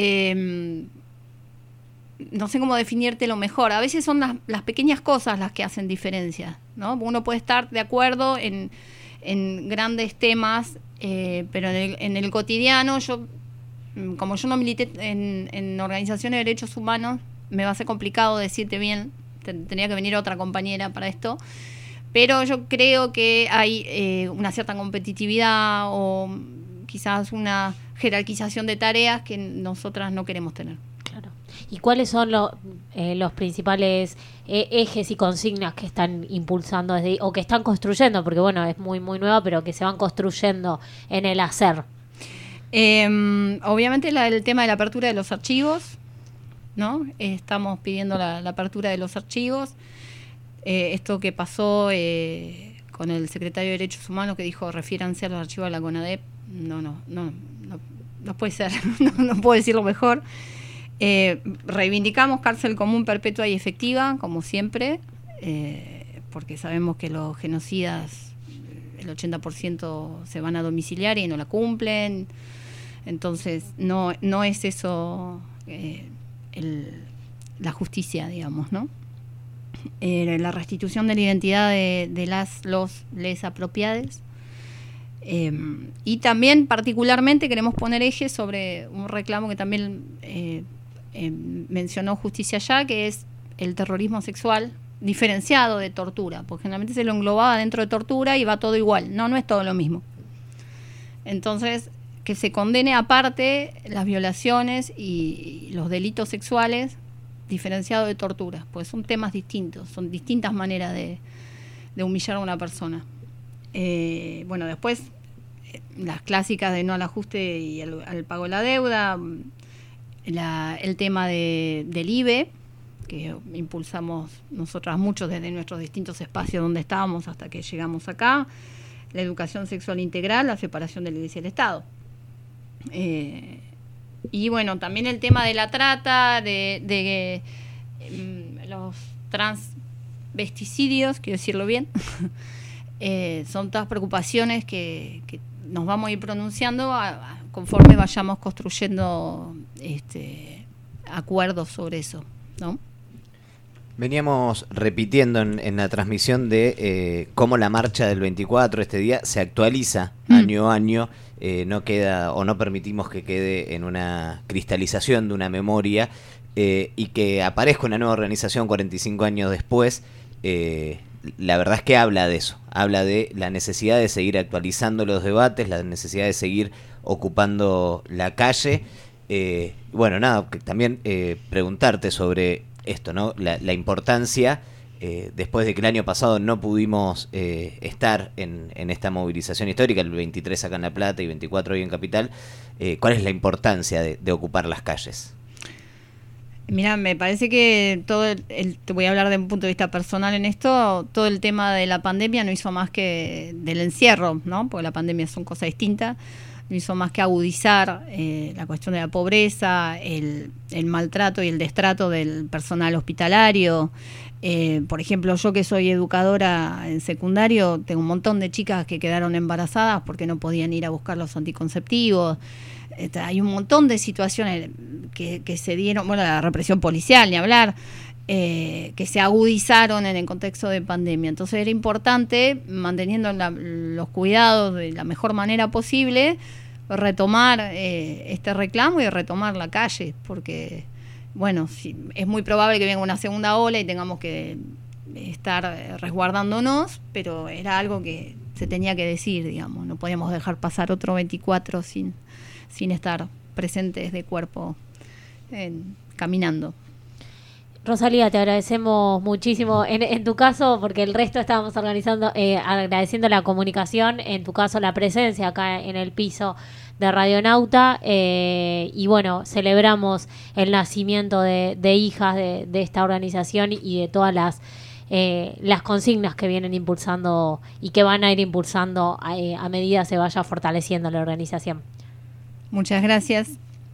no sé cómo definirte lo mejor. A veces son las pequeñas cosas las que hacen diferencia, ¿no? Uno puede estar de acuerdo en grandes temas, pero en el cotidiano, como yo no milité en organizaciones de derechos humanos, me va a ser complicado decirte bien, tendría que venir otra compañera para esto, pero yo creo que hay una cierta competitividad o quizás una jerarquización de tareas que nosotras no queremos tener. Claro. ¿Y cuáles son los principales ejes y consignas que están impulsando o que están construyendo? Porque bueno, es muy muy nueva, pero que se van construyendo en el hacer. Obviamente el tema de la apertura de los archivos, ¿no? Estamos pidiendo la apertura de los archivos. Esto que pasó con el secretario de Derechos Humanos, que dijo refiéranse a los archivos de la CONADEP, no puede ser, no puedo decirlo mejor. Reivindicamos cárcel común perpetua y efectiva, como siempre, porque sabemos que los genocidas, el 80% se van a domiciliar y no la cumplen. Entonces no es eso la justicia, digamos, ¿no? La restitución de la identidad de les apropiades. Y también particularmente queremos poner eje sobre un reclamo que también mencionó Justicia Ya, que es el terrorismo sexual diferenciado de tortura, porque generalmente se lo englobaba dentro de tortura y va todo igual. No es todo lo mismo. Entonces, que se condene aparte las violaciones y los delitos sexuales diferenciado de tortura, pues son temas distintos, son distintas maneras de humillar a una persona. Bueno, después las clásicas de no al ajuste y al pago de la deuda, el tema del IBE, que impulsamos nosotras mucho desde nuestros distintos espacios donde estábamos hasta que llegamos acá, la educación sexual integral, la separación de la Iglesia y el Estado. Y bueno, también el tema de la trata, de los transvesticidios, quiero decirlo bien, son todas preocupaciones que nos vamos a ir pronunciando conforme vayamos construyendo acuerdos sobre eso, ¿no? Veníamos repitiendo en la transmisión de cómo la marcha del 24, este día, se actualiza año a año, no queda o no permitimos que quede en una cristalización de una memoria y que aparezca una nueva organización 45 años después. La verdad es que habla de eso, habla de la necesidad de seguir actualizando los debates, la necesidad de seguir ocupando la calle. Bueno, nada, también preguntarte sobre esto, ¿no? La importancia, después de que el año pasado no pudimos estar en esta movilización histórica, el 23 acá en La Plata y 24 hoy en Capital, ¿cuál es la importancia de ocupar las calles? Mira, me parece que te voy a hablar de un punto de vista personal en esto, todo el tema de la pandemia no hizo más que del encierro, ¿no? Porque la pandemia son cosas distintas, no hizo más que agudizar la cuestión de la pobreza, el maltrato y el destrato del personal hospitalario. Por ejemplo, yo que soy educadora en secundario, tengo un montón de chicas que quedaron embarazadas porque no podían ir a buscar los anticonceptivos. Hay un montón de situaciones que se dieron, bueno, la represión policial, ni hablar, que se agudizaron en el contexto de pandemia. Entonces era importante, manteniendo los cuidados de la mejor manera posible, retomar este reclamo y retomar la calle, porque, bueno, es muy probable que venga una segunda ola y tengamos que estar resguardándonos, pero era algo que se tenía que decir, digamos, no podíamos dejar pasar otro 24 sin estar presentes de cuerpo caminando. Rosalía, te agradecemos muchísimo en tu caso, porque el resto estábamos organizando, agradeciendo la comunicación, en tu caso la presencia acá en el piso de Radionauta, y bueno, celebramos el nacimiento de hijas de esta organización y de todas las consignas que vienen impulsando y que van a ir impulsando a medida se vaya fortaleciendo la organización. Muchas gracias.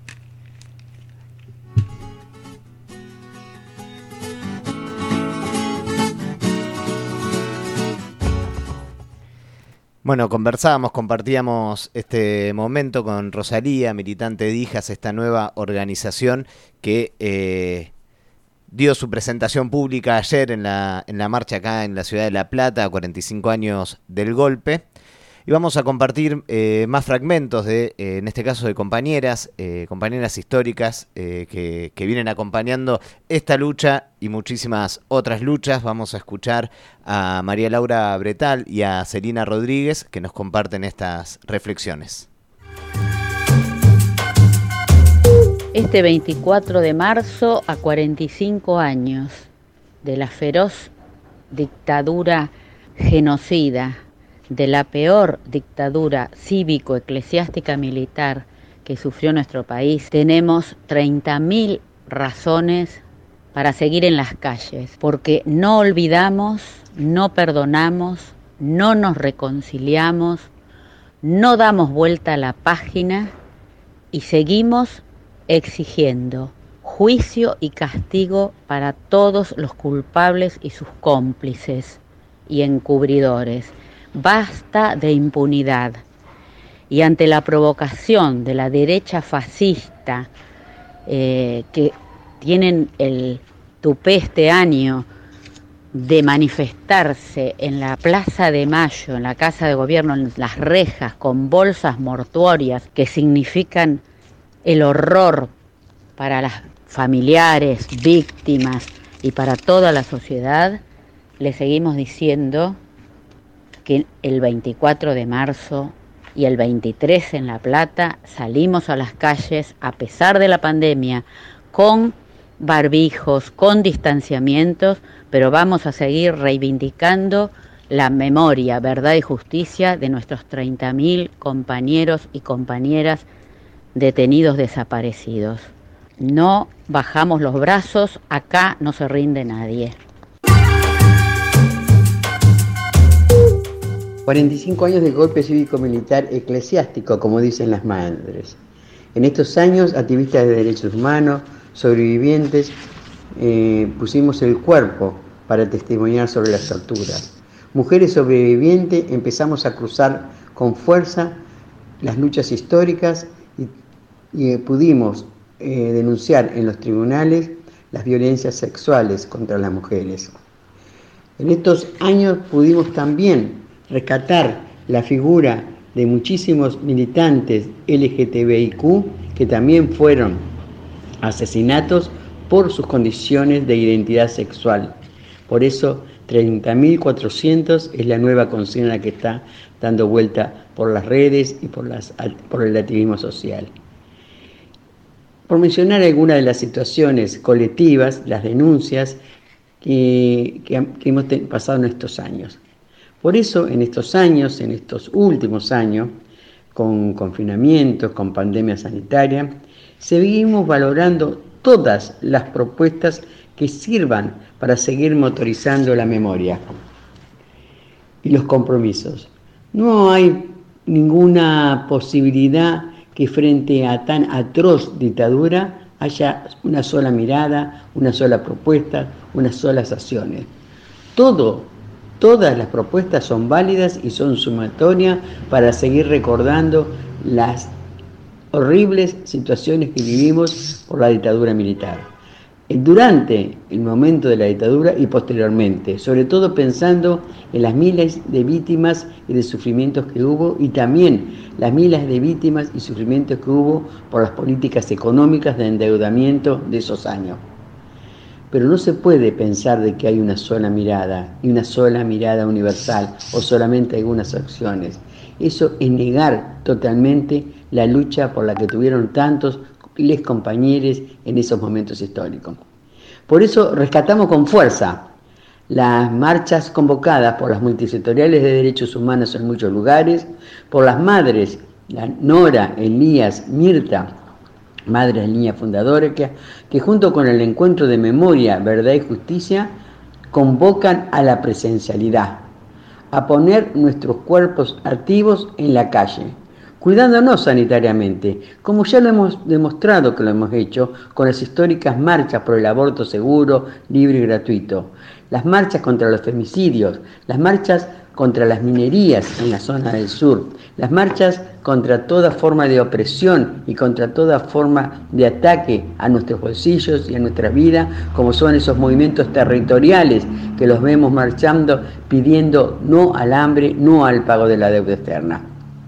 Bueno, compartíamos este momento con Rosalía, militante de Hijas, esta nueva organización que dio su presentación pública ayer en la marcha acá en la ciudad de La Plata, 45 años del golpe. Y vamos a compartir más fragmentos en este caso de compañeras históricas que vienen acompañando esta lucha y muchísimas otras luchas. Vamos a escuchar a María Laura Bretal y a Celina Rodríguez que nos comparten estas reflexiones. Este 24 de marzo, a 45 años de la feroz dictadura genocida, de la peor dictadura cívico-eclesiástica militar que sufrió nuestro país, tenemos 30.000 razones para seguir en las calles, porque no olvidamos, no perdonamos, no nos reconciliamos, no damos vuelta a la página y seguimos exigiendo juicio y castigo para todos los culpables y sus cómplices y encubridores. Basta de impunidad. Y ante la provocación de la derecha fascista que tienen el tupé este año de manifestarse en la Plaza de Mayo, en la Casa de Gobierno, en las rejas, con bolsas mortuorias que significan el horror para las familiares, víctimas y para toda la sociedad, le seguimos diciendo que el 24 de marzo y el 23 en La Plata salimos a las calles a pesar de la pandemia, con barbijos, con distanciamientos, pero vamos a seguir reivindicando la memoria, verdad y justicia de nuestros 30.000 compañeros y compañeras detenidos desaparecidos. No bajamos los brazos, acá no se rinde nadie. 45 años de golpe cívico-militar eclesiástico, como dicen las madres. En estos años, activistas de derechos humanos, sobrevivientes, pusimos el cuerpo para testimoniar sobre las torturas. Mujeres sobrevivientes empezamos a cruzar con fuerza las luchas históricas y pudimos denunciar en los tribunales las violencias sexuales contra las mujeres. En estos años pudimos también rescatar la figura de muchísimos militantes LGTBIQ que también fueron asesinatos por sus condiciones de identidad sexual. Por eso 30.400 es la nueva consigna que está dando vuelta por las redes y por el activismo social. Por mencionar algunas de las situaciones colectivas, las denuncias que hemos pasado en estos años. Por eso, en estos años, en estos últimos años, con confinamientos, con pandemia sanitaria, seguimos valorando todas las propuestas que sirvan para seguir motorizando la memoria y los compromisos. No hay ninguna posibilidad que frente a tan atroz dictadura haya una sola mirada, una sola propuesta, unas solas acciones. Todas las propuestas son válidas y son sumatorias para seguir recordando las horribles situaciones que vivimos por la dictadura militar. Durante el momento de la dictadura y posteriormente, sobre todo pensando en las miles de víctimas y de sufrimientos que hubo y también las miles de víctimas y sufrimientos que hubo por las políticas económicas de endeudamiento de esos años. Pero no se puede pensar de que hay una sola mirada y una sola mirada universal o solamente algunas acciones. Eso es negar totalmente la lucha por la que tuvieron tantos les compañeros en esos momentos históricos. Por eso rescatamos con fuerza las marchas convocadas por las multisectoriales de derechos humanos en muchos lugares, por las madres, la Nora, Elías, Mirta, madres de línea fundadora, que junto con el encuentro de memoria, verdad y justicia, convocan a la presencialidad, a poner nuestros cuerpos activos en la calle, cuidándonos sanitariamente, como ya lo hemos demostrado que lo hemos hecho con las históricas marchas por el aborto seguro, libre y gratuito, las marchas contra los femicidios, las marchas contra las minerías en la zona del sur, las marchas contra toda forma de opresión y contra toda forma de ataque a nuestros bolsillos y a nuestra vida, como son esos movimientos territoriales que los vemos marchando pidiendo no al hambre, no al pago de la deuda externa.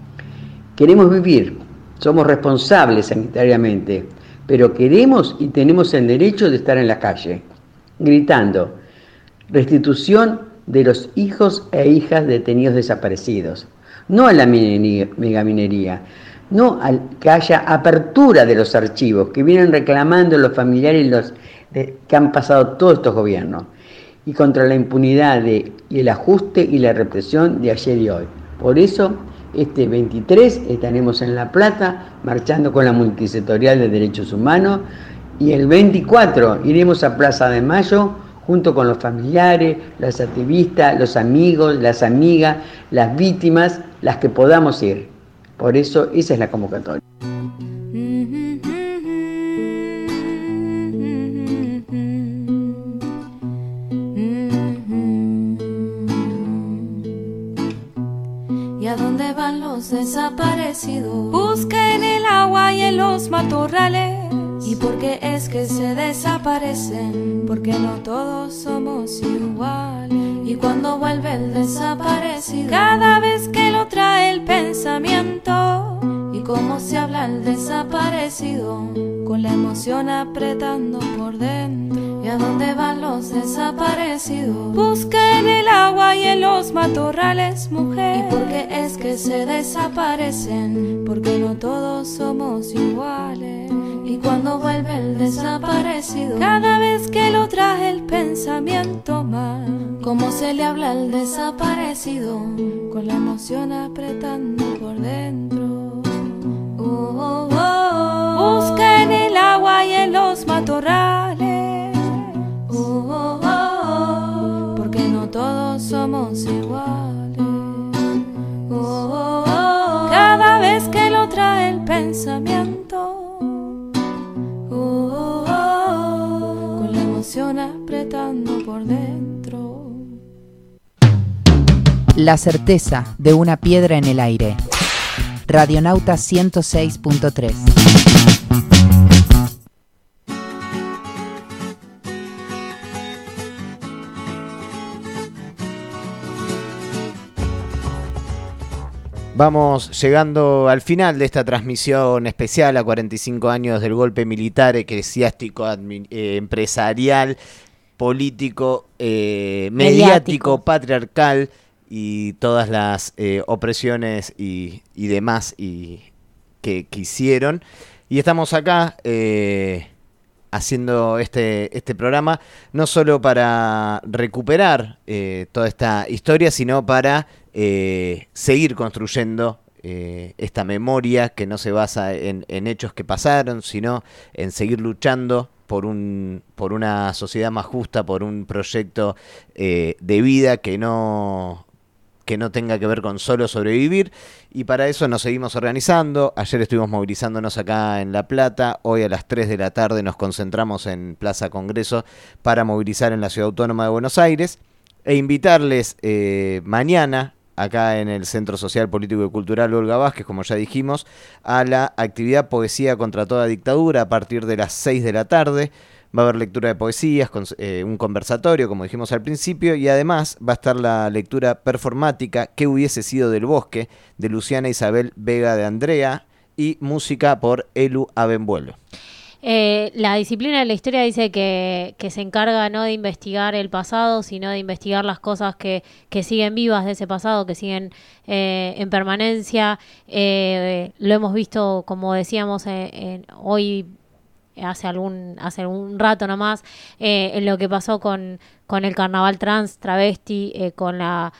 Queremos vivir, somos responsables sanitariamente, pero queremos y tenemos el derecho de estar en la calle, gritando restitución de los hijos e hijas detenidos desaparecidos, no a la megaminería, no a que haya apertura de los archivos que vienen reclamando los familiares que han pasado todos estos gobiernos, y contra la impunidad y el ajuste y la represión de ayer y hoy. Por eso, este 23 estaremos en La Plata marchando con la multisectorial de derechos humanos y el 24 iremos a Plaza de Mayo junto con los familiares, los activistas, los amigos, las amigas, las víctimas, las que podamos ir. Por eso esa es la convocatoria. ¿Y a dónde van los desaparecidos? Busquen el agua y en los matorrales. ¿Y por qué es que se desaparecen? Porque no todos somos iguales. Y cuando vuelve el desaparecido, cada vez que lo trae el pensamiento, y cómo se habla habla el desaparecido, con la emoción apretando por dentro. ¿Y a dónde van los desaparecidos? Busca en el agua y en los matorrales, mujer. ¿Y por qué es que se desaparecen? Porque no todos somos iguales. Y cuando vuelve el desaparecido, cada vez que lo trae el pensamiento más, ¿cómo se le habla al desaparecido? Con la emoción apretando por dentro. Busca en el agua y en los matorrales, porque no todos somos iguales. Cada vez que lo trae el pensamiento, con la emoción apretando por dentro. La certeza de una piedra en el aire. Radionauta 106.3. Vamos llegando al final de esta transmisión especial a 45 años del golpe militar, eclesiástico, empresarial, político, mediático, patriarcal y todas las opresiones y demás que hicieron. Y estamos acá haciendo este programa no solo para recuperar toda esta historia, sino para seguir construyendo esta memoria que no se basa en hechos que pasaron, sino en seguir luchando por una sociedad más justa, por un proyecto de vida que no tenga que ver con solo sobrevivir, y para eso nos seguimos organizando. Ayer estuvimos movilizándonos acá en La Plata, hoy a las 3 de la tarde nos concentramos en Plaza Congreso para movilizar en la Ciudad Autónoma de Buenos Aires e invitarles mañana, acá en el Centro Social, Político y Cultural Olga Vázquez, como ya dijimos, a la actividad Poesía contra toda dictadura a partir de las 6 de la tarde. Va a haber lectura de poesías, un conversatorio, como dijimos al principio, y además va a estar la lectura performática ¿Qué hubiese sido del bosque?, de Luciana Isabel Vega de Andrea, y música por Elu Abenvuelo. La disciplina de la historia dice que se encarga no de investigar el pasado, sino de investigar las cosas que siguen vivas de ese pasado, que siguen en permanencia. Lo hemos visto, como decíamos, hoy, hace algún rato nomás, en lo que pasó con el carnaval trans, travesti, con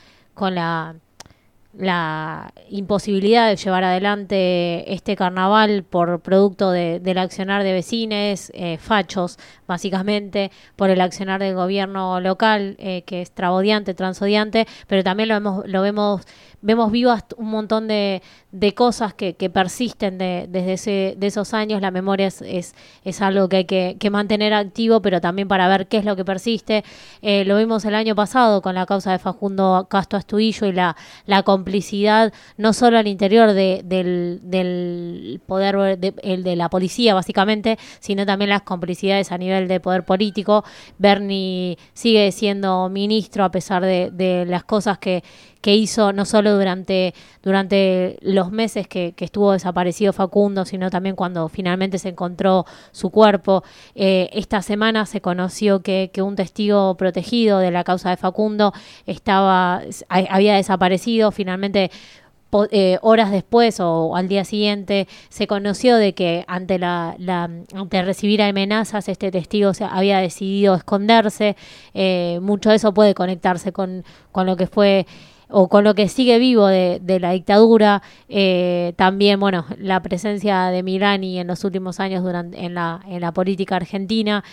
la imposibilidad de llevar adelante este carnaval por producto del accionar de vecines, fachos, básicamente, por el accionar del gobierno local, que es trabodiante, transodiante, pero también vemos vivas un montón de cosas que persisten desde esos años. La memoria es algo que hay que mantener activo, pero también para ver qué es lo que persiste. Lo vimos el año pasado con la causa de Facundo Castro Astudillo y la complicidad, no solo al interior del poder de la policía, básicamente, sino también las complicidades a nivel de poder político. Bernie sigue siendo ministro a pesar de las cosas que hizo, no solo durante los meses que estuvo desaparecido Facundo, sino también cuando finalmente se encontró su cuerpo. Esta semana se conoció que un testigo protegido de la causa de Facundo había desaparecido. Finalmente, horas después o al día siguiente, se conoció de que ante recibir amenazas, este testigo había decidido esconderse. Mucho de eso puede conectarse con lo que fue o con lo que sigue vivo de la dictadura. También, bueno, la presencia de Milani en los últimos años en la política argentina.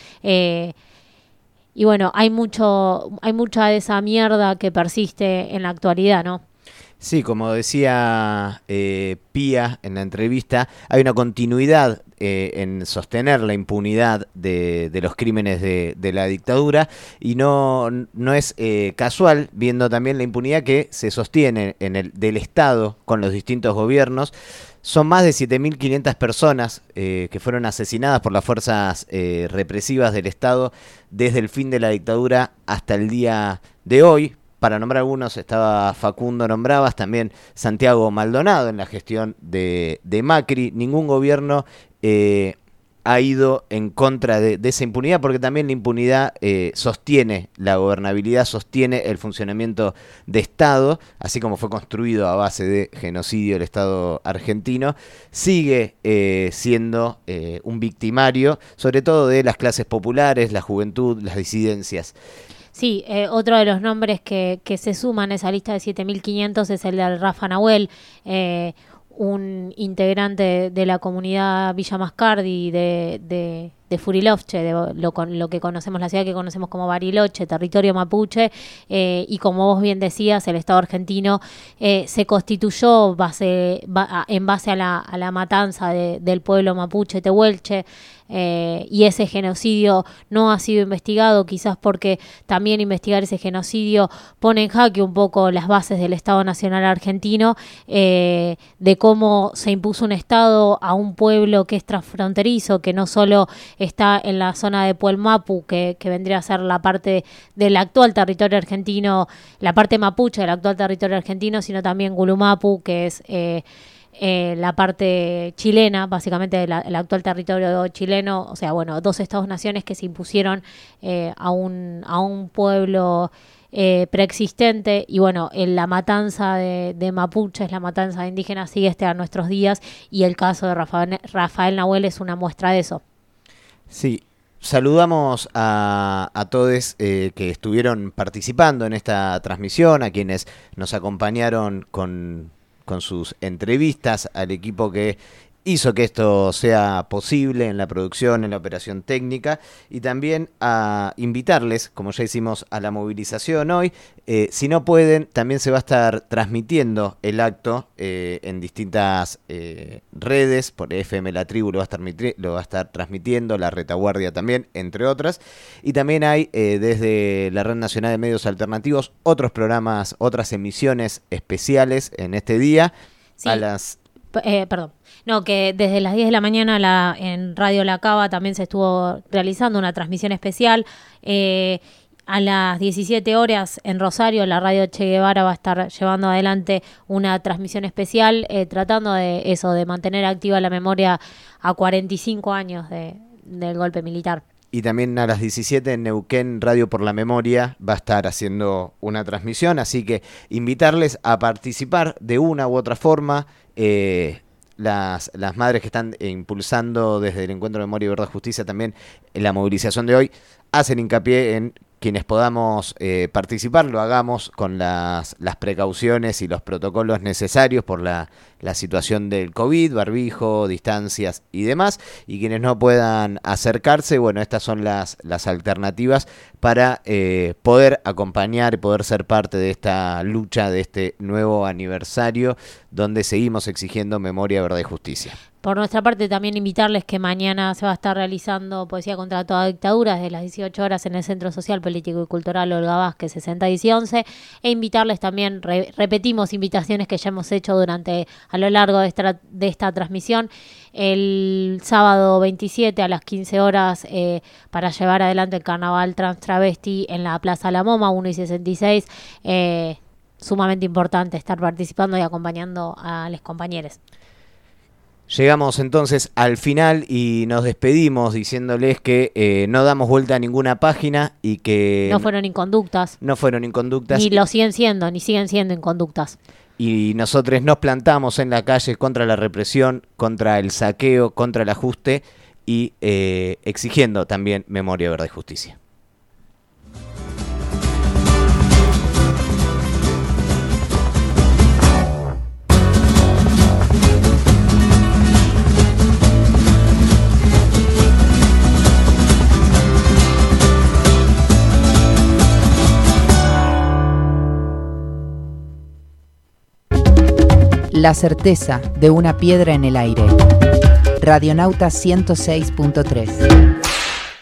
Y bueno, hay mucha de esa mierda que persiste en la actualidad, ¿no? Sí, como decía Pía en la entrevista, hay una continuidad en sostener la impunidad de los crímenes de la dictadura, y no es casual, viendo también la impunidad que se sostiene del Estado con los distintos gobiernos. Son más de 7.500 personas que fueron asesinadas por las fuerzas represivas del Estado desde el fin de la dictadura hasta el día de hoy. para nombrar algunos, estaba Facundo Nombrabas, también Santiago Maldonado en la gestión de Macri. Ningún gobierno ha ido en contra de esa impunidad, porque también la impunidad sostiene la gobernabilidad, sostiene el funcionamiento de Estado, así como fue construido a base de genocidio el Estado argentino, sigue siendo un victimario, sobre todo de las clases populares, la juventud, las disidencias. Sí, otro de los nombres que se suman a esa lista de 7.500 es el de Rafa Nahuel, un integrante de la comunidad Villa Mascardi de Furilovche, de lo que conocemos, la ciudad que conocemos como Bariloche, territorio mapuche, y como vos bien decías, el Estado argentino se constituyó en base a la matanza del pueblo mapuche tehuelche, y ese genocidio no ha sido investigado, quizás porque también investigar ese genocidio pone en jaque un poco las bases del Estado Nacional argentino, de cómo se impuso un Estado a un pueblo que es transfronterizo, que no solo está en la zona de Puelmapu, que vendría a ser la parte del actual territorio argentino, la parte mapuche del actual territorio argentino, sino también Gulumapu, que es la parte chilena, básicamente el actual territorio chileno. O sea, bueno, dos Estados-naciones que se impusieron a un pueblo preexistente, y bueno, la matanza de mapuches, la matanza de indígenas sigue hasta nuestros días, y el caso de Rafael Nahuel es una muestra de eso. Sí, saludamos a todos que estuvieron participando en esta transmisión, a quienes nos acompañaron con sus entrevistas, al equipo que hizo que esto sea posible en la producción, en la operación técnica, y también a invitarles, como ya hicimos, a la movilización hoy. Si no pueden, también se va a estar transmitiendo el acto en distintas redes, por FM La Tribu lo va a estar transmitiendo, La Retaguardia también, entre otras, y también hay desde la Red Nacional de Medios Alternativos otros programas, otras emisiones especiales en este día, sí. A las... Perdón. No, que desde las 10 de la mañana en Radio La Cava también se estuvo realizando una transmisión especial. A las 17 horas en Rosario, la Radio Che Guevara va a estar llevando adelante una transmisión especial, tratando de mantener activa la memoria a 45 años del golpe militar. Y también a las 17 en Neuquén, Radio por la Memoria va a estar haciendo una transmisión, así que invitarles a participar de una u otra forma. Las madres que están impulsando desde el Encuentro de Memoria y Verdad Justicia también en la movilización de hoy hacen hincapié en quienes podamos participar, lo hagamos con las precauciones y los protocolos necesarios por la situación del COVID, barbijo, distancias y demás, y quienes no puedan acercarse, bueno, estas son las alternativas para poder acompañar y poder ser parte de esta lucha, de este nuevo aniversario, donde seguimos exigiendo memoria, verdad y justicia. Por nuestra parte, también invitarles que mañana se va a estar realizando Poesía contra toda dictadura desde las 18 horas en el Centro Social, Político y Cultural Olga Vázquez 60 y 11, e invitarles también, repetimos invitaciones que ya hemos hecho a lo largo de esta transmisión, el sábado 27 a las 15 horas para llevar adelante el Carnaval Trans Travesti en la Plaza La Moma, 1 y 66, sumamente importante estar participando y acompañando a los compañeros. Llegamos entonces al final y nos despedimos diciéndoles que no damos vuelta a ninguna página y que... No fueron inconductas. Ni lo siguen siendo, ni siguen siendo inconductas. Y nosotros nos plantamos en la calle contra la represión, contra el saqueo, contra el ajuste y exigiendo también memoria, verdad y justicia. La certeza de una piedra en el aire. Radionauta 106.3.